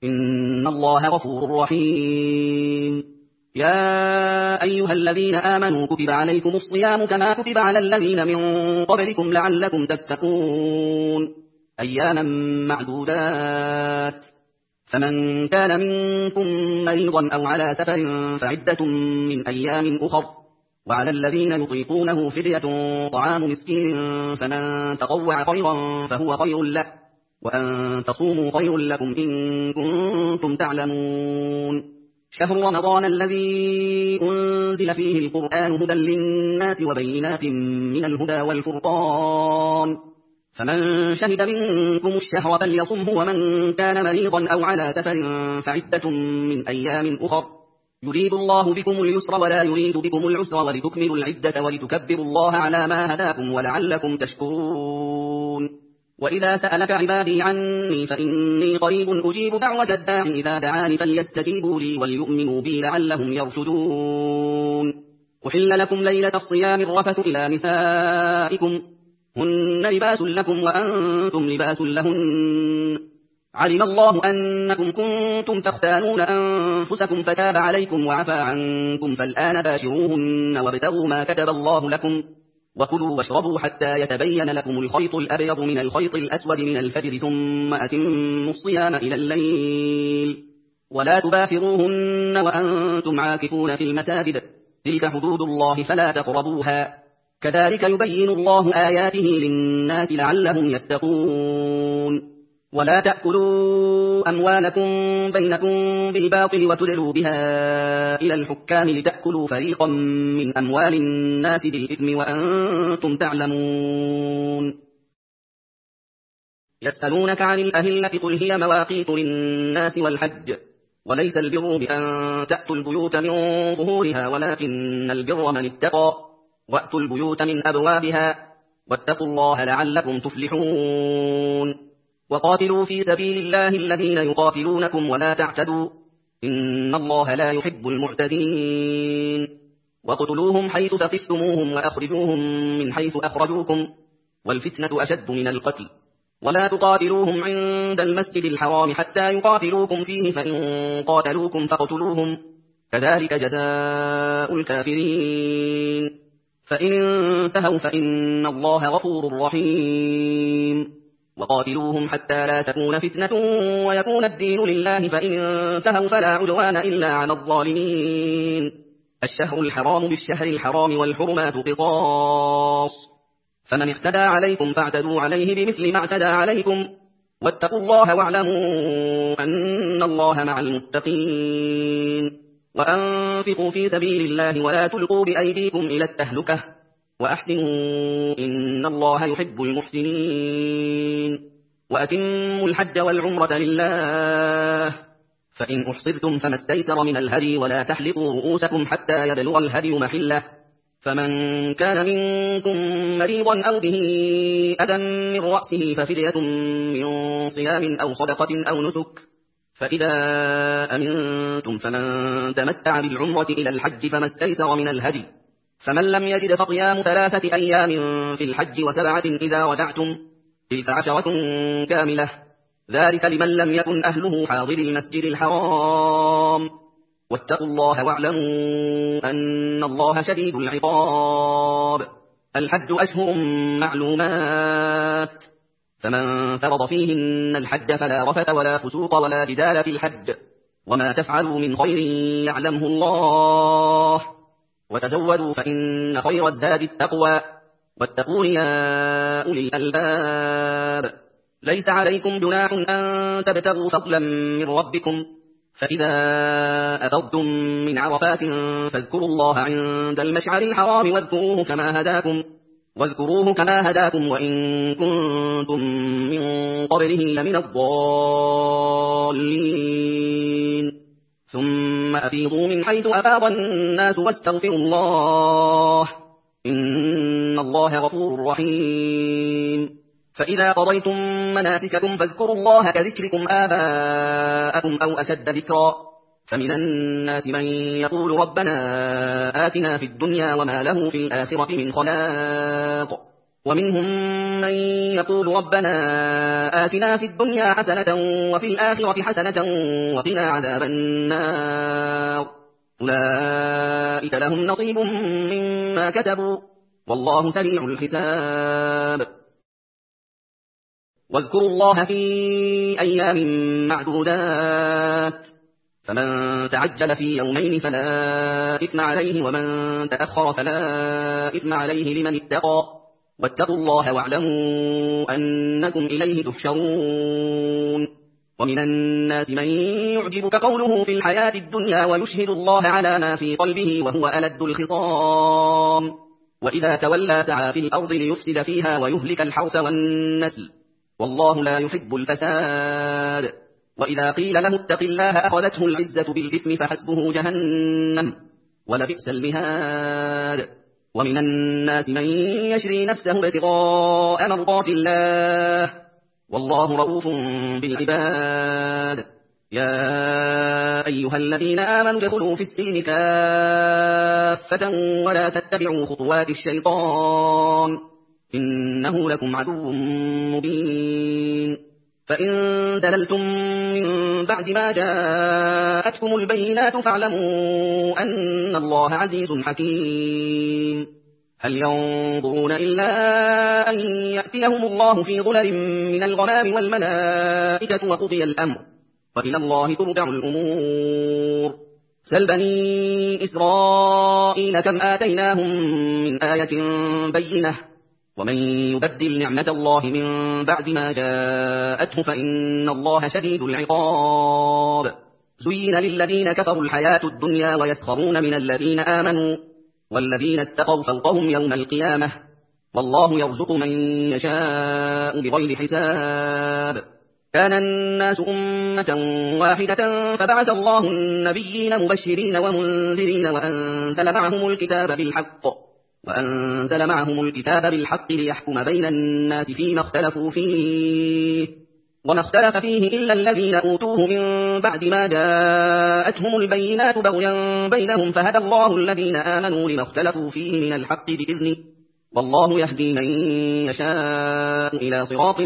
إن الله غفور رحيم. يا أيها الذين آمنوا كتب عليكم الصيام كما كتب على الذين من قبلكم لعلكم تتقون أياما معدودات. فمن كان منكم مريضا أو على سفر فعدة من أيام أخر، وعلى الذين يطيقونه فدية طعام مسكين، فمن تطوع خيرا فهو خير له، وأن تصوموا خير لكم إن كنتم تعلمون. شهر رمضان الذي أنزل فيه القرآن هدى للناس وبينات من الهدى والفرقان، فمن شهد منكم الشهر فليصمه، ومن كان مريضا أو على سفر فعدة من أيام أخر، يريد الله بكم اليسر ولا يريد بكم العسر ولتكملوا العدة ولتكبروا الله على ما هداكم ولعلكم تشكرون. وإذا سألك عبادي عني فإني قريب أجيب دعوة الداع إذا دعاني فليستجيبوا لي وليؤمنوا بي لعلهم يرشدون. أحل لكم ليلة الصيام الرفث إلى نسائكم هن لباس لكم وأنتم لباس لهن، علم الله أنكم كنتم تختانون أنفسكم فتاب عليكم وعفى عنكم، فالآن باشروهن وابتغوا ما كتب الله لكم، وكلوا واشربوا حتى يتبين لكم الخيط الأبيض من الخيط الأسود من الفجر، ثم أتموا الصيام إلى الليل، ولا تباشروهن وأنتم عاكفون في المساجد، تلك حدود الله فلا تقربوها، كذلك يبين الله آياته للناس لعلهم يتقون. ولا تأكلوا أموالكم بينكم بالباطل وتدلوا بها إلى الحكام لتأكلوا فريقا من أموال الناس بالإثم وأنتم تعلمون. يسألونك عن الأهلة قل هي مواقيت للناس والحج، وليس البر بأن تأتوا البيوت من ظهورها ولكن البر من اتقى، وأتوا البيوت من أبوابها، واتقوا الله لعلكم تفلحون. وقاتلوا في سبيل الله الذين يقاتلونكم ولا تعتدوا إن الله لا يحب المعتدين. واقتلوهم حيث ثقفتموهم وأخرجوهم من حيث أخرجوكم، والفتنة أشد من القتل، ولا تقاتلوهم عند المسجد الحرام حتى يقاتلوكم فيه، فإن قاتلوكم فاقتلوهم، كذلك جزاء الكافرين. فإن انتهوا فإن الله غفور رحيم. وقاتلوهم حتى لا تكون فتنة ويكون الدين لله، فإن انتهوا فلا عدوان إلا على الظالمين. الشهر الحرام بالشهر الحرام والحرمات قصاص، فمن اعتدى عليكم فاعتدوا عليه بمثل ما اعتدى عليكم، واتقوا الله واعلموا أن الله مع المتقين. وأنفقوا في سبيل الله ولا تلقوا بأيديكم إلى التهلكة، وأحسنوا إن الله يحب المحسنين. وأتموا الحج والعمرة لله، فإن أحصرتم فما استيسر من الهدي، ولا تحلقوا رؤوسكم حتى يبلغ الهدي محله، فمن كان منكم مريضا أو به أذى من رأسه ففدية من صيام أو صدقة أو نسك، فإذا أمنتم فمن تمتع بالعمرة إلى الحج فما استيسر من الهدي، فمن لم يجد فصيام ثلاثة أيام في الحج وسبعة إذا رجعتم، تلك عشرة كاملة، ذلك لمن لم يكن أهله حاضر المسجد الحرام. واتقوا الله واعلموا أن الله شديد العقاب. الحج أشهر معلومات، فمن فرض فيهن الحج فلا رفث ولا فسوق ولا جدال في الحج، وما تفعلوا من خير يعلمه الله، وتزودوا فإن خير الزاد التقوى، واتقون يا أولي الألباب. ليس عليكم جناح أن تبتغوا فضلا من ربكم، فإذا أفضتم من عرفات فاذكروا الله عند المشعر الحرام واذكروه كما هداكم واذكروه كما هداكم وإن كنتم من قبله لمن الضالين. ثم أفيضوا من حيث أفاض الناس واستغفروا الله إن الله غفور رحيم. فإذا قضيتم مناسككم فاذكروا الله كذكركم آباءكم أو أشد ذكرا، فمن الناس من يقول ربنا آتنا في الدنيا وما له في الآخرة من خلاق، ومنهم من يقول ربنا آتنا في الدنيا حسنة وفي الآخرة حسنة وقنا عذاب النار أولئك لهم نصيب مما كتبوا والله سريع الحساب واذكروا الله في أيام معدودات فمن تعجل في يومين فلا إثم عليه ومن تأخر فلا إثم عليه لمن اتقى واتقوا الله واعلموا أنكم إليه تحشرون ومن الناس من يعجبك قوله في الحياة الدنيا ويشهد الله على ما في قلبه وهو ألد الخصام وإذا تولى سعى في الأرض ليفسد فيها ويهلك الحرث والنسل والله لا يحب الفساد وإذا قيل له اتق الله أخذته العزة بالإثم فحسبه جهنم ولبئس المهاد ومن الناس من يشري نفسه ابتغاء مرضات الله والله رؤوف بالعباد يا أيها الذين آمنوا ادخلوا في السلم كافة ولا تتبعوا خطوات الشيطان إنه لكم عدو مبين فإن زللتم من بعد ما جاءتكم البينات فاعلموا أن الله عزيز حكيم هل ينظرون إلا أن يأتيهم الله في ظلل من الغمام والملائكة وقضي الأمر وإلى الله ترجع الأمور سل بني إسرائيل كم آتيناهم من آية بينة ومن يبدل نعمة الله من بعد ما جاءته فإن الله شديد العقاب زين للذين كفروا الحياة الدنيا ويسخرون من الذين آمنوا والذين اتقوا فوقهم يوم القيامة والله يرزق من يشاء بغير حساب كان الناس أمة واحدة فبعث الله النبيين مبشرين ومنذرين وأنزل معهم الكتاب بالحق وأنزل معهم الكتاب بالحق ليحكم بين الناس فيما اختلفوا فيه وما اختلف فيه إلا الذين أوتوه من بعد ما جاءتهم البينات بغيا بينهم فهدى الله الذين آمنوا لما اختلفوا فيه من الحق بإذنه والله يهدي من يشاء إلى صراط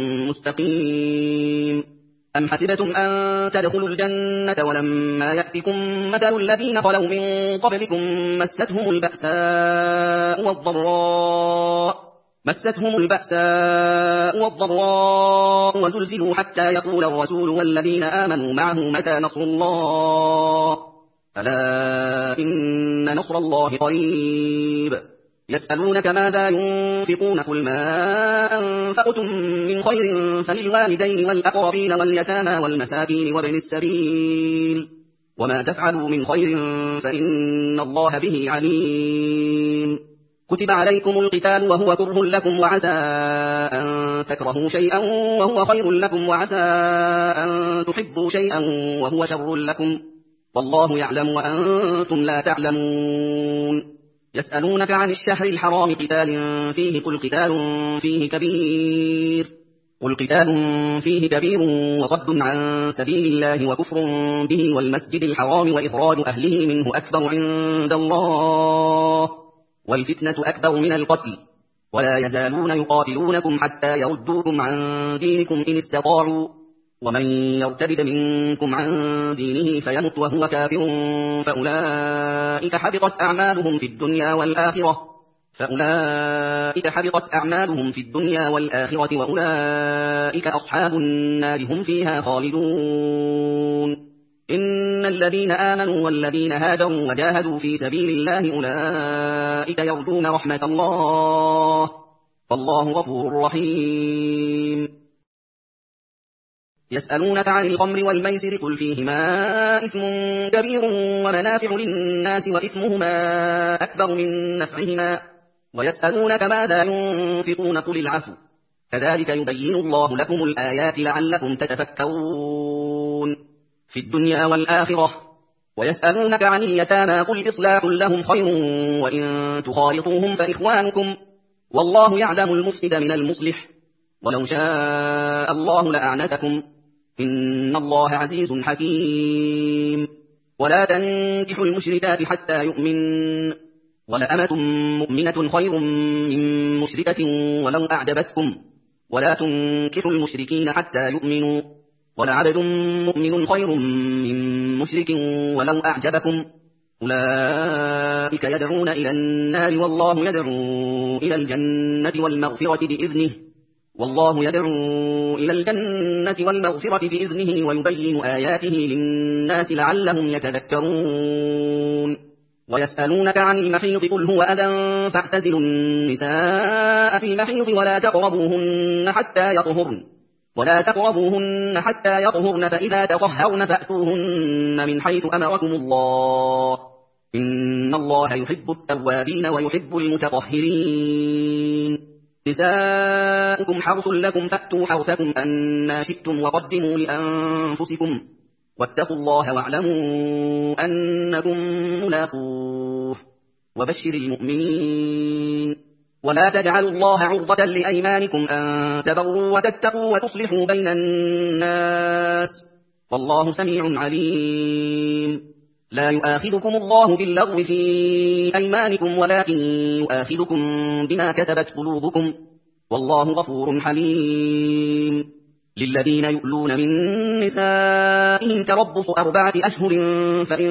مستقيم أم حسبتم أن تدخلوا الجنة ولما يأتكم مثل الذين خلوا من قبلكم مستهم البأساء والضراء مستهم البأساء والضراء وزلزلوا حتى يقول الرسول والذين آمنوا معه متى نصر الله ألا إن نصر الله قريب يسألونك ماذا ينفقون قل ما أنفقتم من خير فللوالدين والأقربين واليتامى والمساكين وابن السبيل وما تفعلوا من خير فإن الله به عليم كتب عليكم القتال وهو كره لكم وعسى أن تكرهوا شيئا وهو خير لكم وعسى أن تحبوا شيئا وهو شر لكم والله يعلم وأنتم لا تعلمون يسألونك عن الشهر الحرام قتال فيه قل قتال فيه كبير قل قتال فيه كبير وصد عن سبيل الله وكفر به والمسجد الحرام وإخراج أهله منه أكبر عند الله والفتنة أكبر من القتل ولا يزالون يقاتلونكم حتى يردوكم عن دينكم إن استطاعوا ومن يرتد منكم عن دينه فيمت وهو كافر فأولئك حبطت أعمالهم في الدنيا والآخرة فأولئك حبطت أعمالهم في الدنيا والآخرة وأولئك أصحاب النار هم فيها خالدون إن الذين آمنوا والذين هاجروا وجاهدوا في سبيل الله أولئك يرجون رحمة الله والله غفور رحيم يسألونك عن الخمر والميسر قل فيهما إثم كبير ومنافع للناس وإثمهما أكبر من نفعهما ويسألونك ماذا ينفقون قل العفو كذلك يبين الله لكم الآيات لعلكم تتفكرون في الدنيا والآخرة ويسألونك عن اليتامى قل إصلاح لهم خير وإن تخالطوهم فإخوانكم والله يعلم المفسد من المصلح ولو شاء الله لأعنتكم إن الله عزيز حكيم ولا تنكحوا المشركات حتى يؤمن ولأمة مؤمنة خير من مشركة ولو أعجبتكم ولا تنكحوا المشركين حتى يؤمنوا ولعبد مؤمن خير من مشرك ولو أعجبكم أولئك يدعون إلى النار والله يدعو إلى الجنة والمغفرة بإذنه والله يدعو إلى الجنة والمغفرة بإذنه ويبين آياته للناس لعلهم يتذكرون ويسألونك عن المحيض قل هو أذى فاعتزلوا النساء في المحيض ولا تقربوهن حتى يطهرن ولا تقربوهن حتى يطهرن فإذا تطهرن فأتوهن من حيث أمركم الله إن الله يحب التوابين ويحب المتطهرين نساؤكم حرث لكم فأتوا حرثكم أنى شئتم وقدموا لأنفسكم واتقوا الله واعلموا أنكم ملاقوه وبشر المؤمنين ولا تجعلوا الله عرضة لأيمانكم أن تبروا وتتقوا وتصلحوا بين الناس والله سميع عليم لا يؤاخذكم الله باللغو في أيمانكم ولكن يؤاخذكم بما كتبت قلوبكم والله غفور حليم للذين يؤلون من نسائهم تربص أربعة أشهر فإن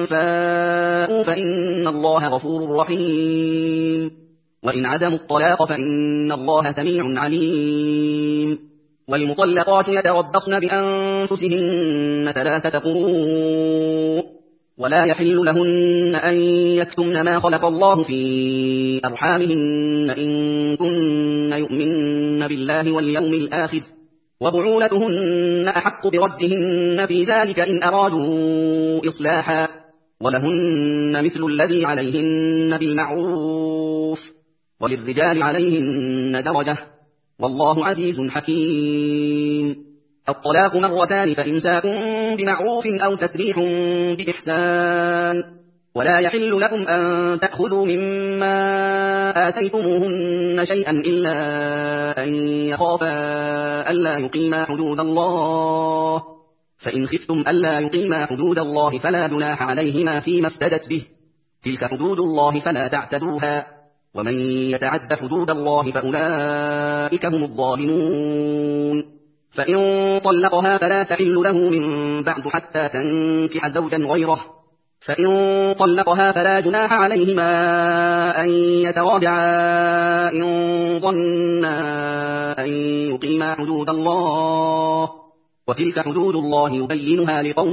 فاءوا فإن الله غفور رحيم وإن عزموا الطلاق فإن الله سميع عليم والمطلقات يتربصن بأنفسهن ثلاثة قروء ولا يحل لهن أن يكتمن ما خلق الله في أرحامهن إن كن يؤمن بالله واليوم الآخر وبعولتهن أحق بردهن في ذلك إن أرادوا إصلاحا ولهن مثل الذي عليهن بالمعروف وللرجال عليهن درجة والله عزيز حكيم الطلاق مرتان فإمساك بمعروف أو تسريح بإحسان ولا يحل لكم أن تأخذوا مما آتيتموهن شيئا إلا أن يخافا ألا يقيما حدود الله فإن خفتم ألا يقيما حدود الله فلا جناح عليهما فيما افتدت به تلك حدود الله فلا تعتدوها ومن يتعد حدود الله فأولئك هم الظالمون فإن طلقها فلا تحل له من بعد حتى تنكح زوجا غيره فإن طلقها فلا جناح عليهما أن يتراجعا إن ظنا أن يقيما حدود الله وتلك حدود الله يبينها لقوم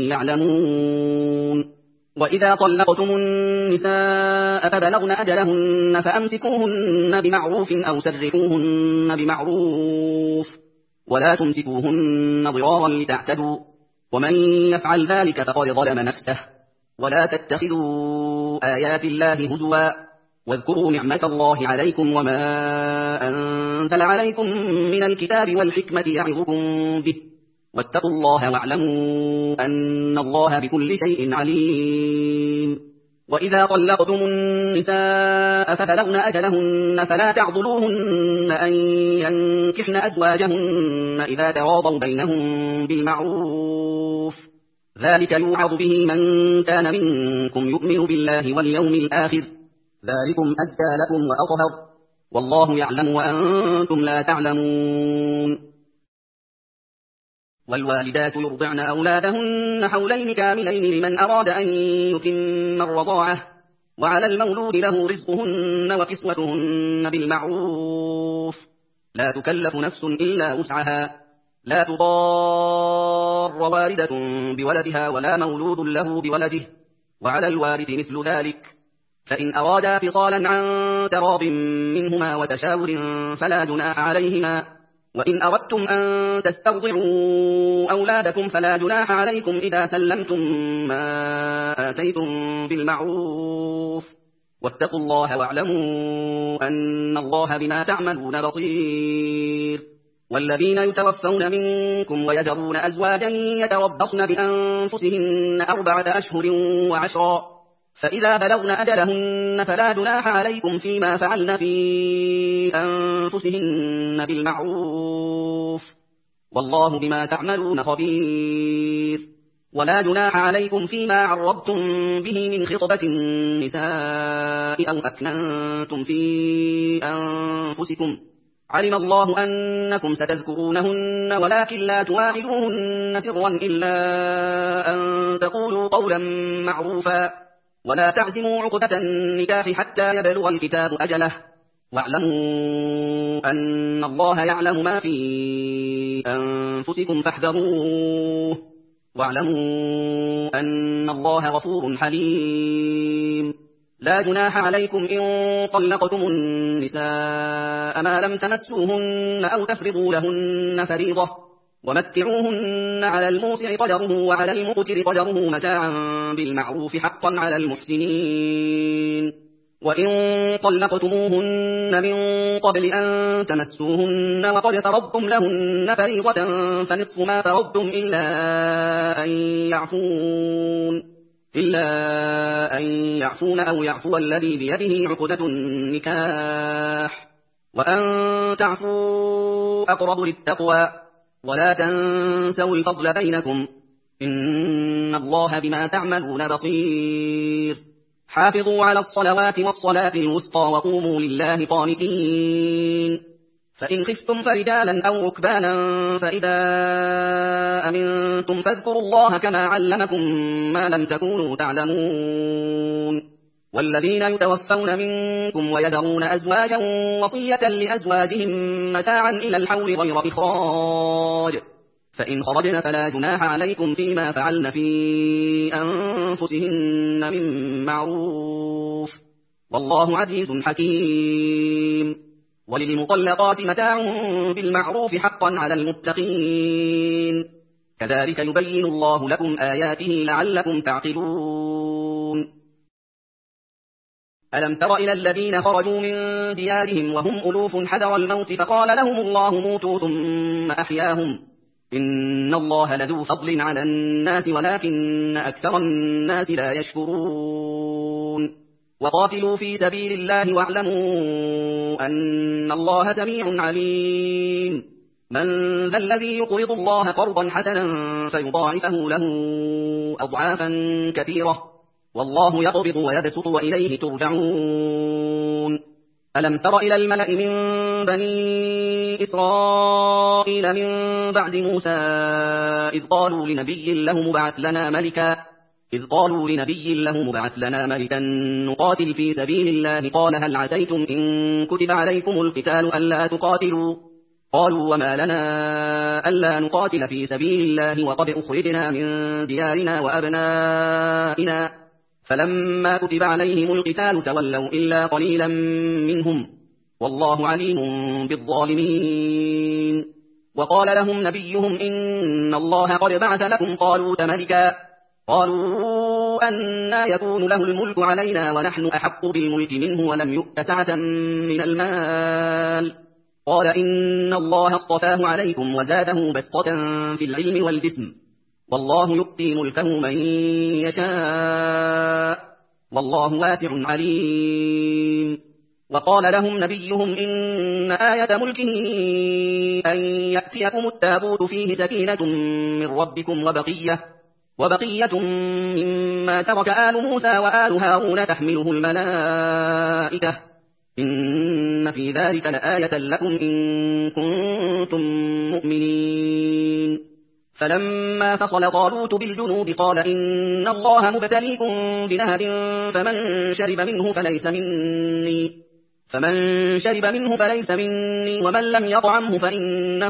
يعلمون وإذا طلقتم النساء فبلغن أجلهن فأمسكوهن بمعروف أو سرحوهن بمعروف ولا تمسكوهن ضرارا لتعتدوا ومن يفعل ذلك فقد ظلم نفسه ولا تتخذوا آيات الله هزوا واذكروا نعمة الله عليكم وما أنزل عليكم من الكتاب والحكمة يعظكم به واتقوا الله واعلموا أن الله بكل شيء عليم وإذا طلقتم النساء فبلغن أجلهن فلا تعضلوهن أن ينكحن أزواجهن إذا تراضوا بينهم بالمعروف ذلك يوعظ به من كان منكم يؤمن بالله واليوم الآخر ذلكم أزكى لكم وأطهر والله يعلم وأنتم لا تعلمون والوالدات يرضعن أولادهن حولين كاملين لمن أراد أن يتم الرضاعة وعلى المولود له رزقهن وكسوتهن بالمعروف لا تكلف نفس إلا وسعها لا تضار والدة بولدها ولا مولود له بولده وعلى الوارث مثل ذلك فإن أرادا فصالا عن تراض منهما وتشاور فلا جناح عليهما وإن أردتم أن تسترضعوا أولادكم فلا جناح عليكم إذا سلمتم ما آتيتم بالمعروف واتقوا الله واعلموا أن الله بما تعملون بصير والذين يتوفون منكم ويذرون أزواجا يتربصن بأنفسهن أربعة أشهر وعشرا فإذا بلغن أجلهن فلا جناح عليكم فيما فعلن في أنفسهن بالمعروف والله بما تعملون خبير ولا جناح عليكم فيما عرضتم به من خطبة النساء أو أكننتم في أنفسكم، علم الله أنكم ستذكرونهن ولكن لا تواعدوهن سرا إلا أن تقولوا قولا معروفا، ولا تعزموا عقدة النكاح حتى يبلغ الكتاب أجله، واعلموا أن الله يعلم ما في أنفسكم فاحذروه، واعلموا أن الله غفور حليم. لا جناح عليكم إن طلقتم النساء ما لم تمسوهن أو تفرضوا لهن فريضة، ومتعوهن على الموسع قدره وعلى المقتر قدره متاعا بالمعروف حقا على المحسنين. وإن طلقتموهن من قبل أن تمسوهن وقد فرضتم لهن فريضة فنصف ما فرضتم إلا أن يعفون إلا أن يعفون أو يعفو الذي بيده عقدة النكاح، وأن تعفوا أقرب للتقوى، ولا تنسوا الفضل بينكم، إن الله بما تعملون بصير. حافظوا على الصلوات والصلاة الوسطى وقوموا لله قانتين. فإن خفتم فرجالا أو ركبانا فإذا أمنتم فاذكروا الله كما علمكم ما لم تكونوا تعلمون. والذين يتوفون منكم ويذرون أزواجا وصية لأزواجهم متاعا إلى الحول غير إخراج، فإن خرجن فلا جناح عليكم فيما فعلن في أنفسهن من معروف، والله عزيز حكيم. وللمطلقات متاع بالمعروف حقا على المتقين، كذلك يبين الله لكم آياته لعلكم تعقلون. ألم تر إلى الذين خرجوا من ديارهم وهم ألوف حذر الموت فقال لهم الله موتوا ثم أحياهم، إن الله لذو فضل على الناس ولكن أكثر الناس لا يشكرون. وقاتلوا في سبيل الله واعلموا أن الله سميع عليم. من ذا الذي يقرض الله قرضا حسنا فيضاعفه له أضعافا كثيرة، والله يقبض ويبسط وإليه ترجعون. ألم تر إلى الملأ من بني إسرائيل من بعد موسى إذ قالوا لنبي له مبعث لنا ملكا إذ قالوا لنبي له مبعث لنا ملكا نقاتل في سبيل الله، قال هل عسيتم إن كتب عليكم القتال ألا تقاتلوا؟ قالوا وما لنا ألا نقاتل في سبيل الله وقد أخرجنا من ديارنا وأبنائنا، فلما كتب عليهم القتال تولوا إلا قليلا منهم، والله عليم بالظالمين. وقال لهم نبيهم إن الله قد بعث لكم طالوت ملكا، قالوا أنى يكون له الملك علينا ونحن أحق بالملك منه ولم يؤت سعة من المال، قال إن الله اصطفاه عليكم وزاده بسطة في العلم والجسم، والله يؤتي ملكه من يشاء، والله واسع عليم. وقال لهم نبيهم إن آية ملكه أن يأتيكم التابوت فيه سكينة من ربكم وبقية وبقية مما ترك آل موسى وآل هارون تحمله الملائكة، إن في ذلك لآية لكم إن كنتم مؤمنين. فلما فصل طالوت بالجنود قال إن الله مبتليكم بنهر فمن شرب منه فليس مني فمن شرب منه فليس مني ومن لم يطعمه فإنه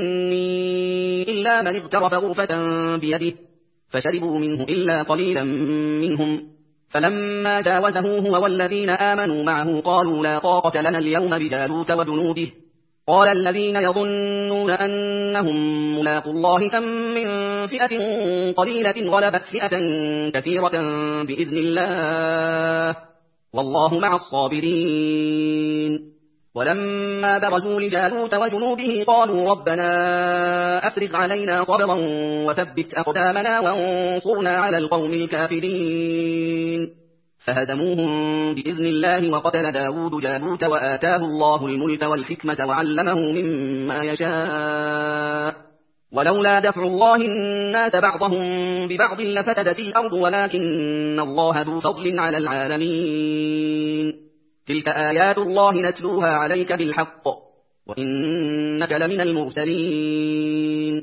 مني إلا من اغترف غرفة بيده، فشربوا منه إلا قليلا منهم. فلما جاوزه هو والذين آمنوا معه قالوا لا طاقة لنا اليوم بجالوت وجنوده، قال الذين يظنون أنهم ملاقوا الله كم من فئة قليلة غلبت فئة كثيرة بإذن الله، والله مع الصابرين. ولما برزوا لجالوت وجنوده قالوا ربنا أفرغ علينا صبرا وثبت أقدامنا وانصرنا على القوم الكافرين، فهزموهم بإذن الله. وقتل داود جالوت وآتاه الله الملك والحكمة وعلمه مما يشاء، ولولا دفع الله الناس بعضهم ببعض لفسدت الأرض ولكن الله ذو فضل على العالمين. تلك آيات الله نتلوها عليك بالحق وإنك لمن المرسلين.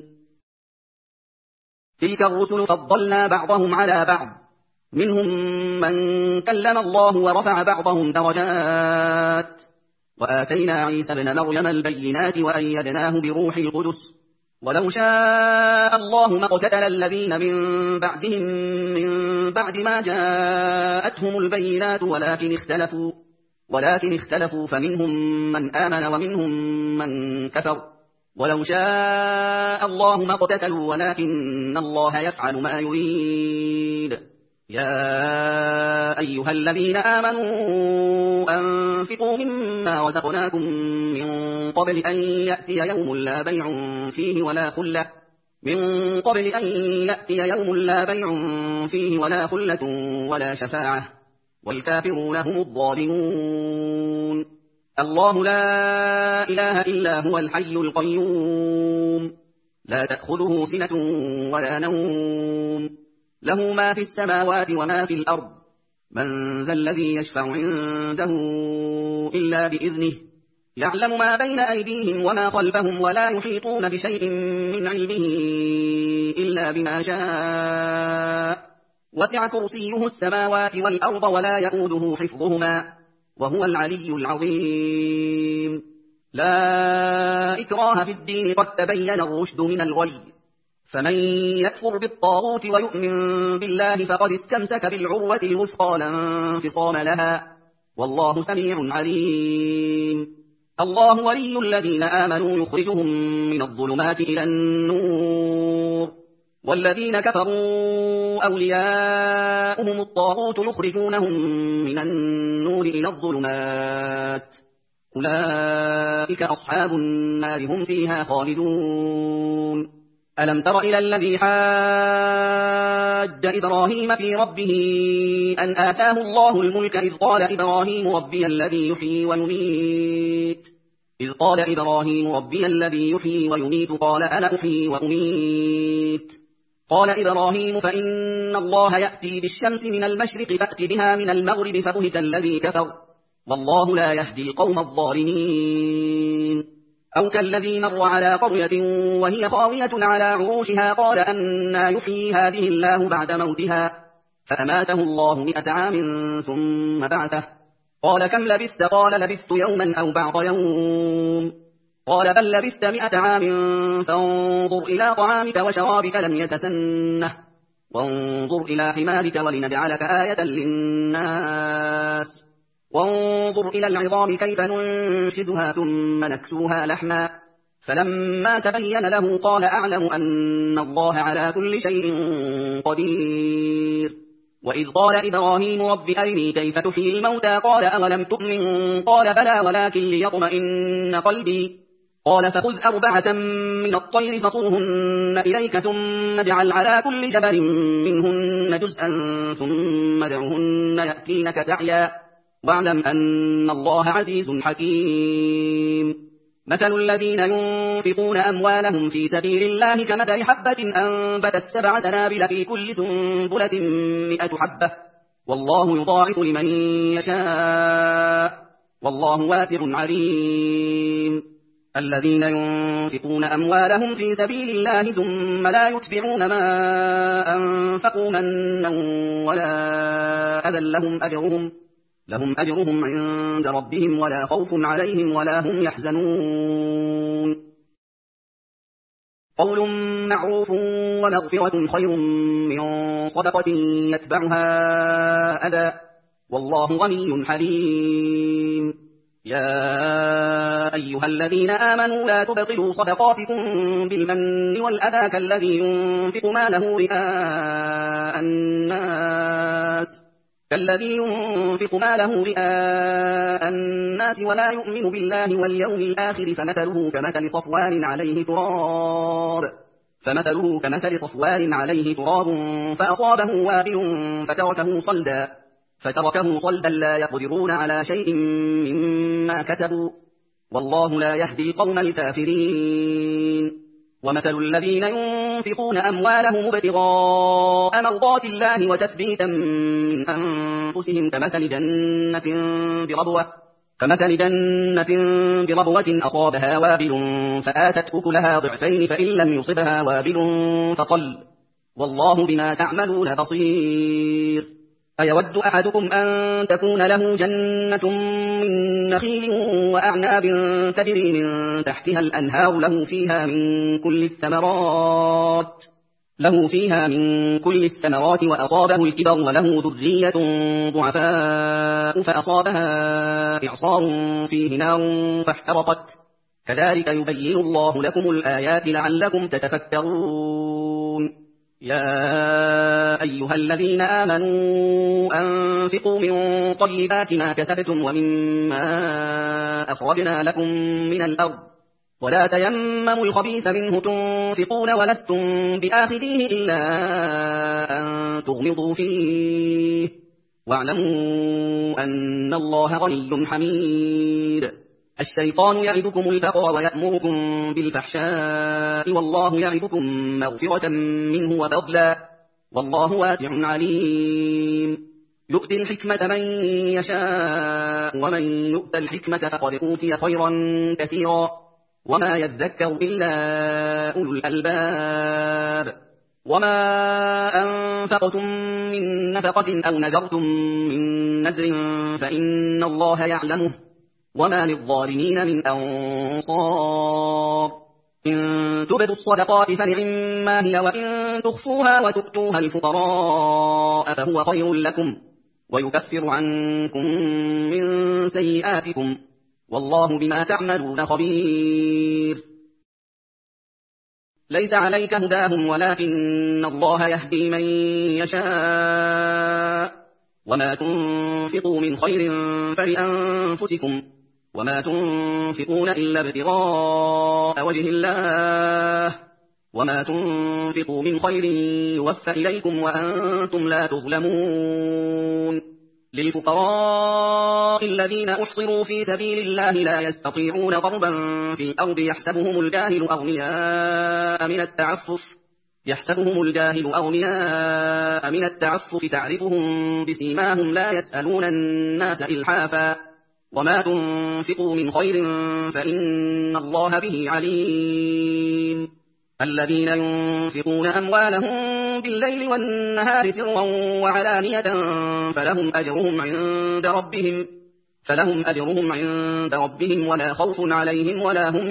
تلك الرسل فضلنا بعضهم على بعض منهم من كلم الله ورفع بعضهم درجات وآتينا عيسى ابن مريم البينات وأيدناه بروح القدس ولو شاء الله ما اقتتل الذين من بعدهم من بعد ما جاءتهم البينات ولكن اختلفوا ولكن اختلفوا فمنهم من آمن ومنهم من كفر ولو شاء الله ما اقتتلوا ولكن الله يفعل ما يريد. يا أيها الذين آمنوا أنفقوا مما رزقناكم من قبل أن يأتي يوم لا بيع فيه ولا خلة من قبل أن يأتي يوم لا بيع فيه ولا خلة ولا شفاعة والكافرون هم الظالمون. الله لا إله إلا هو الحي القيوم لا تأخذه سنة ولا نوم له ما في السماوات وما في الأرض من ذا الذي يشفع عنده إلا بإذنه يعلم ما بين أيديهم وما خلفهم ولا يحيطون بشيء من علمه إلا بما شاء وسع كرسيه السماوات والأرض ولا يؤوده حفظهما وهو العلي العظيم. لا إكراه في الدين قد تبين الرشد من الغي فمن يكفر بالطاغوت ويؤمن بالله فقد استمسك بالعروة الوثقى لا انفصام لها والله سميع عليم. الله ولي الذين آمنوا يخرجهم من الظلمات إلى النور والذين كفروا أولياؤهم الطاغوت يخرجونهم من النور إلى الظلمات أولئك أصحاب النار هم فيها خالدون. ألم تر إلى الذي حاج إبراهيم في ربه أن آتاه الله الملك إذ قال إبراهيم ربي الذي يحيي ويميت إذ قال إبراهيم ربي الذي يحيي ويميت قال أنا أحيي وأميت قال إبراهيم فإن الله يأتي بالشمس من المشرق فأت بها من المغرب فبهت الذي كفر والله لا يهدي القوم الظالمين. أو كالذي مر على قرية وهي خاوية على عروشها قال أنى يحيي هذه الله بعد موتها فأماته الله مئة عام ثم بعثه قال كم لبثت قال لبثت يوما أو بعض يوم قال بل لبثت مئة عام فانظر إلى طعامك وشرابك لم يتسنه وانظر إلى حمارك ولنجعلك آية للناس وانظر إلى العظام كيف ننشدها ثم نكسوها لحما فلما تبين له قال أعلم أن الله على كل شيء قدير. وإذ قال إبراهيم رب أرني كيف تحيي الموتى قال أولم تؤمن قال بلى ولكن ليطمئن قلبي قال فخذ أربعة من الطير فصرهن إليك ثم اجعل على كل جبل منهن جزءا ثم ادعهن يأتينك سعيا واعلم أن الله عزيز حكيم. مثل الذين ينفقون أموالهم في سبيل الله كمثل حبة أنبتت سبع سنابل في كل سنبلة مئة حبة والله يضاعف لمن يشاء والله واسع عليم. الذين ينفقون أموالهم في سبيل الله ثم لا يتبعون ما أنفقوا منا ولا أذى لهم أجرهم لهم أجرهم عند ربهم ولا خوف عليهم ولا هم يحزنون. قول معروف ومغفرة خير من صدقة يتبعها أذى والله غني حليم. يا أيها الذين آمنوا لا تبطلوا صدقاتكم بالمن والأذى كالذي ينفق ماله رئاء الناس كالذي ينفق ماله رئاء الناس ولا يؤمن بالله واليوم الآخر فمثله كمثل صفوان عليه تراب فمثله كمثل صفوان عليه تراب فأصابه وابل فتركه صلدا فتركه صلدا لا يقدرون على شيء مما كسبوا والله لا يهدي القوم الكافرين. ومثل الذين ينفقون أموالهم ابتغاء مرضات الله وتثبيتا من أنفسهم كمثل جنة بربوة كمثل جنة بربوة أصابها وابل فآتت أكلها ضعفين فإن لم يصبها وابل فطل والله بما تعملون بصير. أيود أحدكم أن تكون له جنة من نخيل وأعناب تجري من تحتها الأنهار له فيها من كل الثمرات له فيها من كل الثمرات وأصابه الكبر وله ذرية ضعفاء فأصابها إعصار فيه نار فاحترقت كذلك يبين الله لكم الآيات لعلكم تتفكرون. يا أيها الذين آمنوا أنفقوا من طيبات ما كسبتم ومما أخرجنا لكم من الأرض ولا تيمموا الخبيث منه تنفقون ولستم بآخذيه إلا أن تغمضوا فيه واعلموا أن الله غني حميد. الشيطان يعدكم الفقر ويأمركم بالفحشاء والله يعدكم مغفرة منه وفضلا والله واسع عليم. يؤتي الحكمة من يشاء ومن يؤت الحكمة فقد أوتي خيرا كثيرا وما يذكر إلا أولو الألباب. وما أنفقتم من نفقة أو نذرتم من نذر فإن الله يعلمه وما للظالمين من أنصار. إن تبدوا الصدقات فنعما هي وإن تخفوها وتؤتوها الفقراء فهو خير لكم ويكفر عنكم من سيئاتكم والله بما تعملون خبير. ليس عليك هداهم ولكن الله يهدي من يشاء وما تنفقوا من خير فلأنفسكم وما تنفقون إلا ابتغاء وجه الله وما تنفقوا من خير يوفى إليكم وأنتم لا تظلمون. للفقراء الذين أحصروا في سبيل الله لا يستطيعون ضربا في الأرض يحسبهم الجاهل أغنياء من التعفف يحسبهم الجاهل أغنياء من التعفف تعرفهم بسيماهم لا يسألون الناس إلحافا وما تنفقوا من خير فإن الله به عليم. الذين ينفقون أموالهم بالليل والنهار سرا وعلانية فلهم أجرهم عند ربهم فلهم أجرهم عند ربهم ولا خوف عليهم ولا هم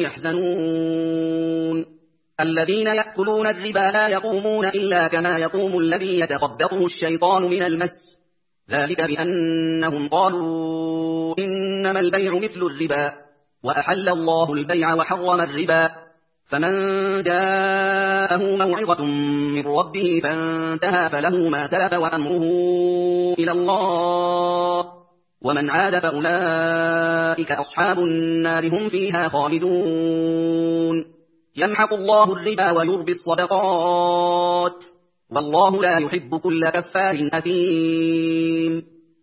يحزنون. الذين يأكلون الربا لا يقومون إلا كما يقوم الذي يتخبطه الشيطان من المس ذلك بأنهم قالوا إنما البيع مثل الربا وأحل الله البيع وحرم الربا فمن جاءه موعظة من ربه فانتهى فله ما سلف وأمره إلى الله ومن عاد فأولئك أصحاب النار هم فيها خالدون. يمحق الله الربا ويربي الصدقات والله لا يحب كل كفار أثيم.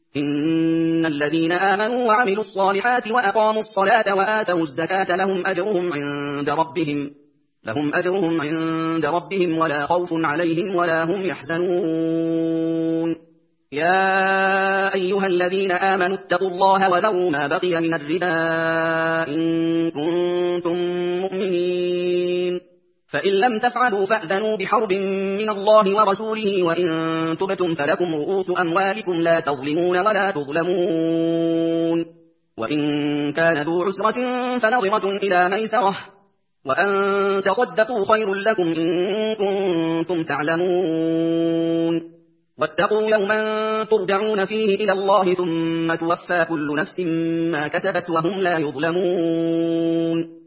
إن الذين آمنوا وعملوا الصالحات وأقاموا الصلاة وآتوا الزكاة لهم أجرهم عند ربهم لهم أجرهم عند ربهم ولا خوف عليهم ولا هم يحزنون. يا أيها الذين آمنوا اتقوا الله وذروا ما بقي من الربا إن كنتم مؤمنين فإن لم تفعلوا فأذنوا بحرب من الله ورسوله وإن تبتم فلكم رؤوس أموالكم لا تظلمون ولا تظلمون. وإن كان ذو عسرة فنظرة إلى ميسرة وأن تصدقوا خير لكم إن كنتم تعلمون. واتقوا يوما ترجعون فيه إلى الله ثم توفى كل نفس ما كسبت وهم لا يظلمون.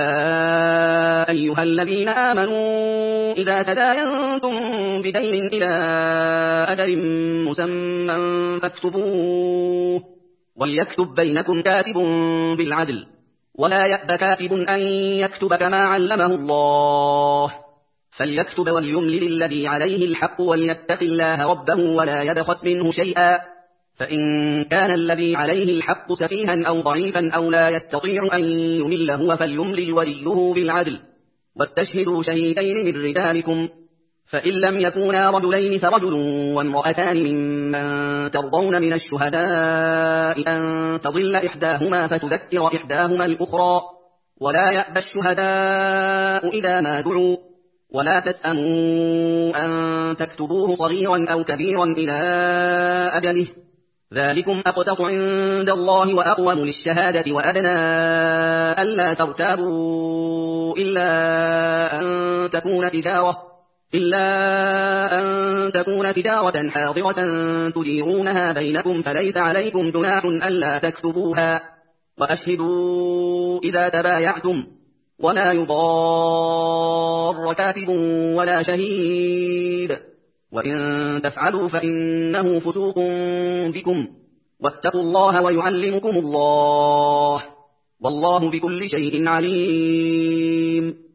يا أيها الذين آمنوا إذا تداينتم بدين إلى أجل مسمى فاكتبوه وليكتب بينكم كاتب بالعدل ولا يأب كاتب أن يكتب كما علمه الله فليكتب وليملل الذي عليه الحق وليتق الله ربه ولا يبخس منه شيئا فإن كان الذي عليه الحق سفيها أو ضعيفا أو لا يستطيع أن يمل هو فليملل وليه بالعدل واستشهدوا شهيدين من رجالكم، فإن لم يكونا رجلين فرجل وامرأتان ممن ترضون من الشهداء أن تضل إحداهما فتذكر إحداهما الأخرى، ولا يأبى الشهداء إذا ما دعوا، ولا تسأموا أن تكتبوه صغيرا أو كبيرا إلى أجله، ذلكم أقسط عند الله وأقوم للشهادة وأدنى ألا ترتابوا إلا أن تكون تجارة إلا أن تكون تجارة حاضرة تديرونها بينكم فليس عليكم جناح ألا تكتبوها، وأشهدوا إذا تبايعتم، ولا يضار كاتب ولا شهيد، وإن تفعلوا فإنه فسوق بكم، واتقوا الله ويعلمكم الله، والله بكل شيء عليم.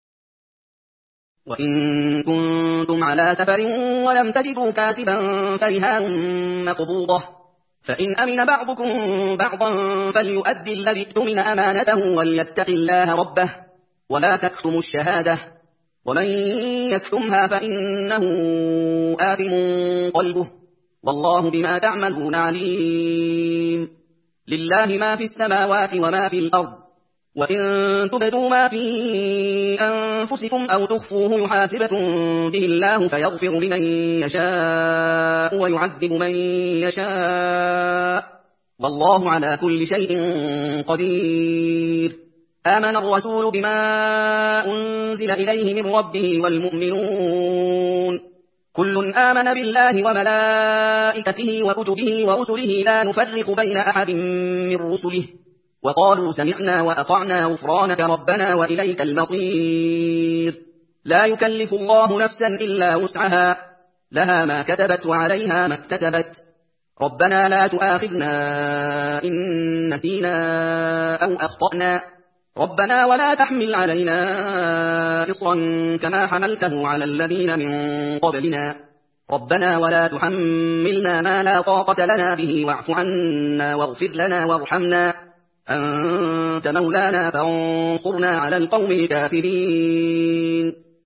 وإن كنتم على سفر ولم تجدوا كاتبا فرهان مقبوضة، فإن أمن بعضكم بعضا فليؤدي الذي اؤتمن أمانته وليتق الله ربه، ولا تكتموا الشهادة، ومن يكتمها فإنه آثم قلبه، والله بما تعملون عليم. لله ما في السماوات وما في الأرض، وإن تبدوا ما في أنفسكم أو تخفوه يحاسبكم به الله فيغفر لمن يشاء ويعذب من يشاء، والله على كل شيء قدير. آمن الرسول بما أنزل إليه من ربه والمؤمنون كل آمن بالله وملائكته وكتبه ورسله لا نفرق بين أحد من رسله، وقالوا سمعنا وأطعنا غفرانك ربنا وإليك المصير. لا يكلف الله نفسا إلا وسعها، لها ما كتبت وعليها ما اكتسبت، ربنا لا تؤاخذنا إن نسينا أو أخطأنا، ربنا ولا تحمل علينا إصرا كما حملته على الذين من قبلنا، ربنا ولا تحملنا ما لا طاقة لنا به واعف عنا واغفر لنا وارحمنا، أنت مولانا فانصرنا على القوم الكافرين.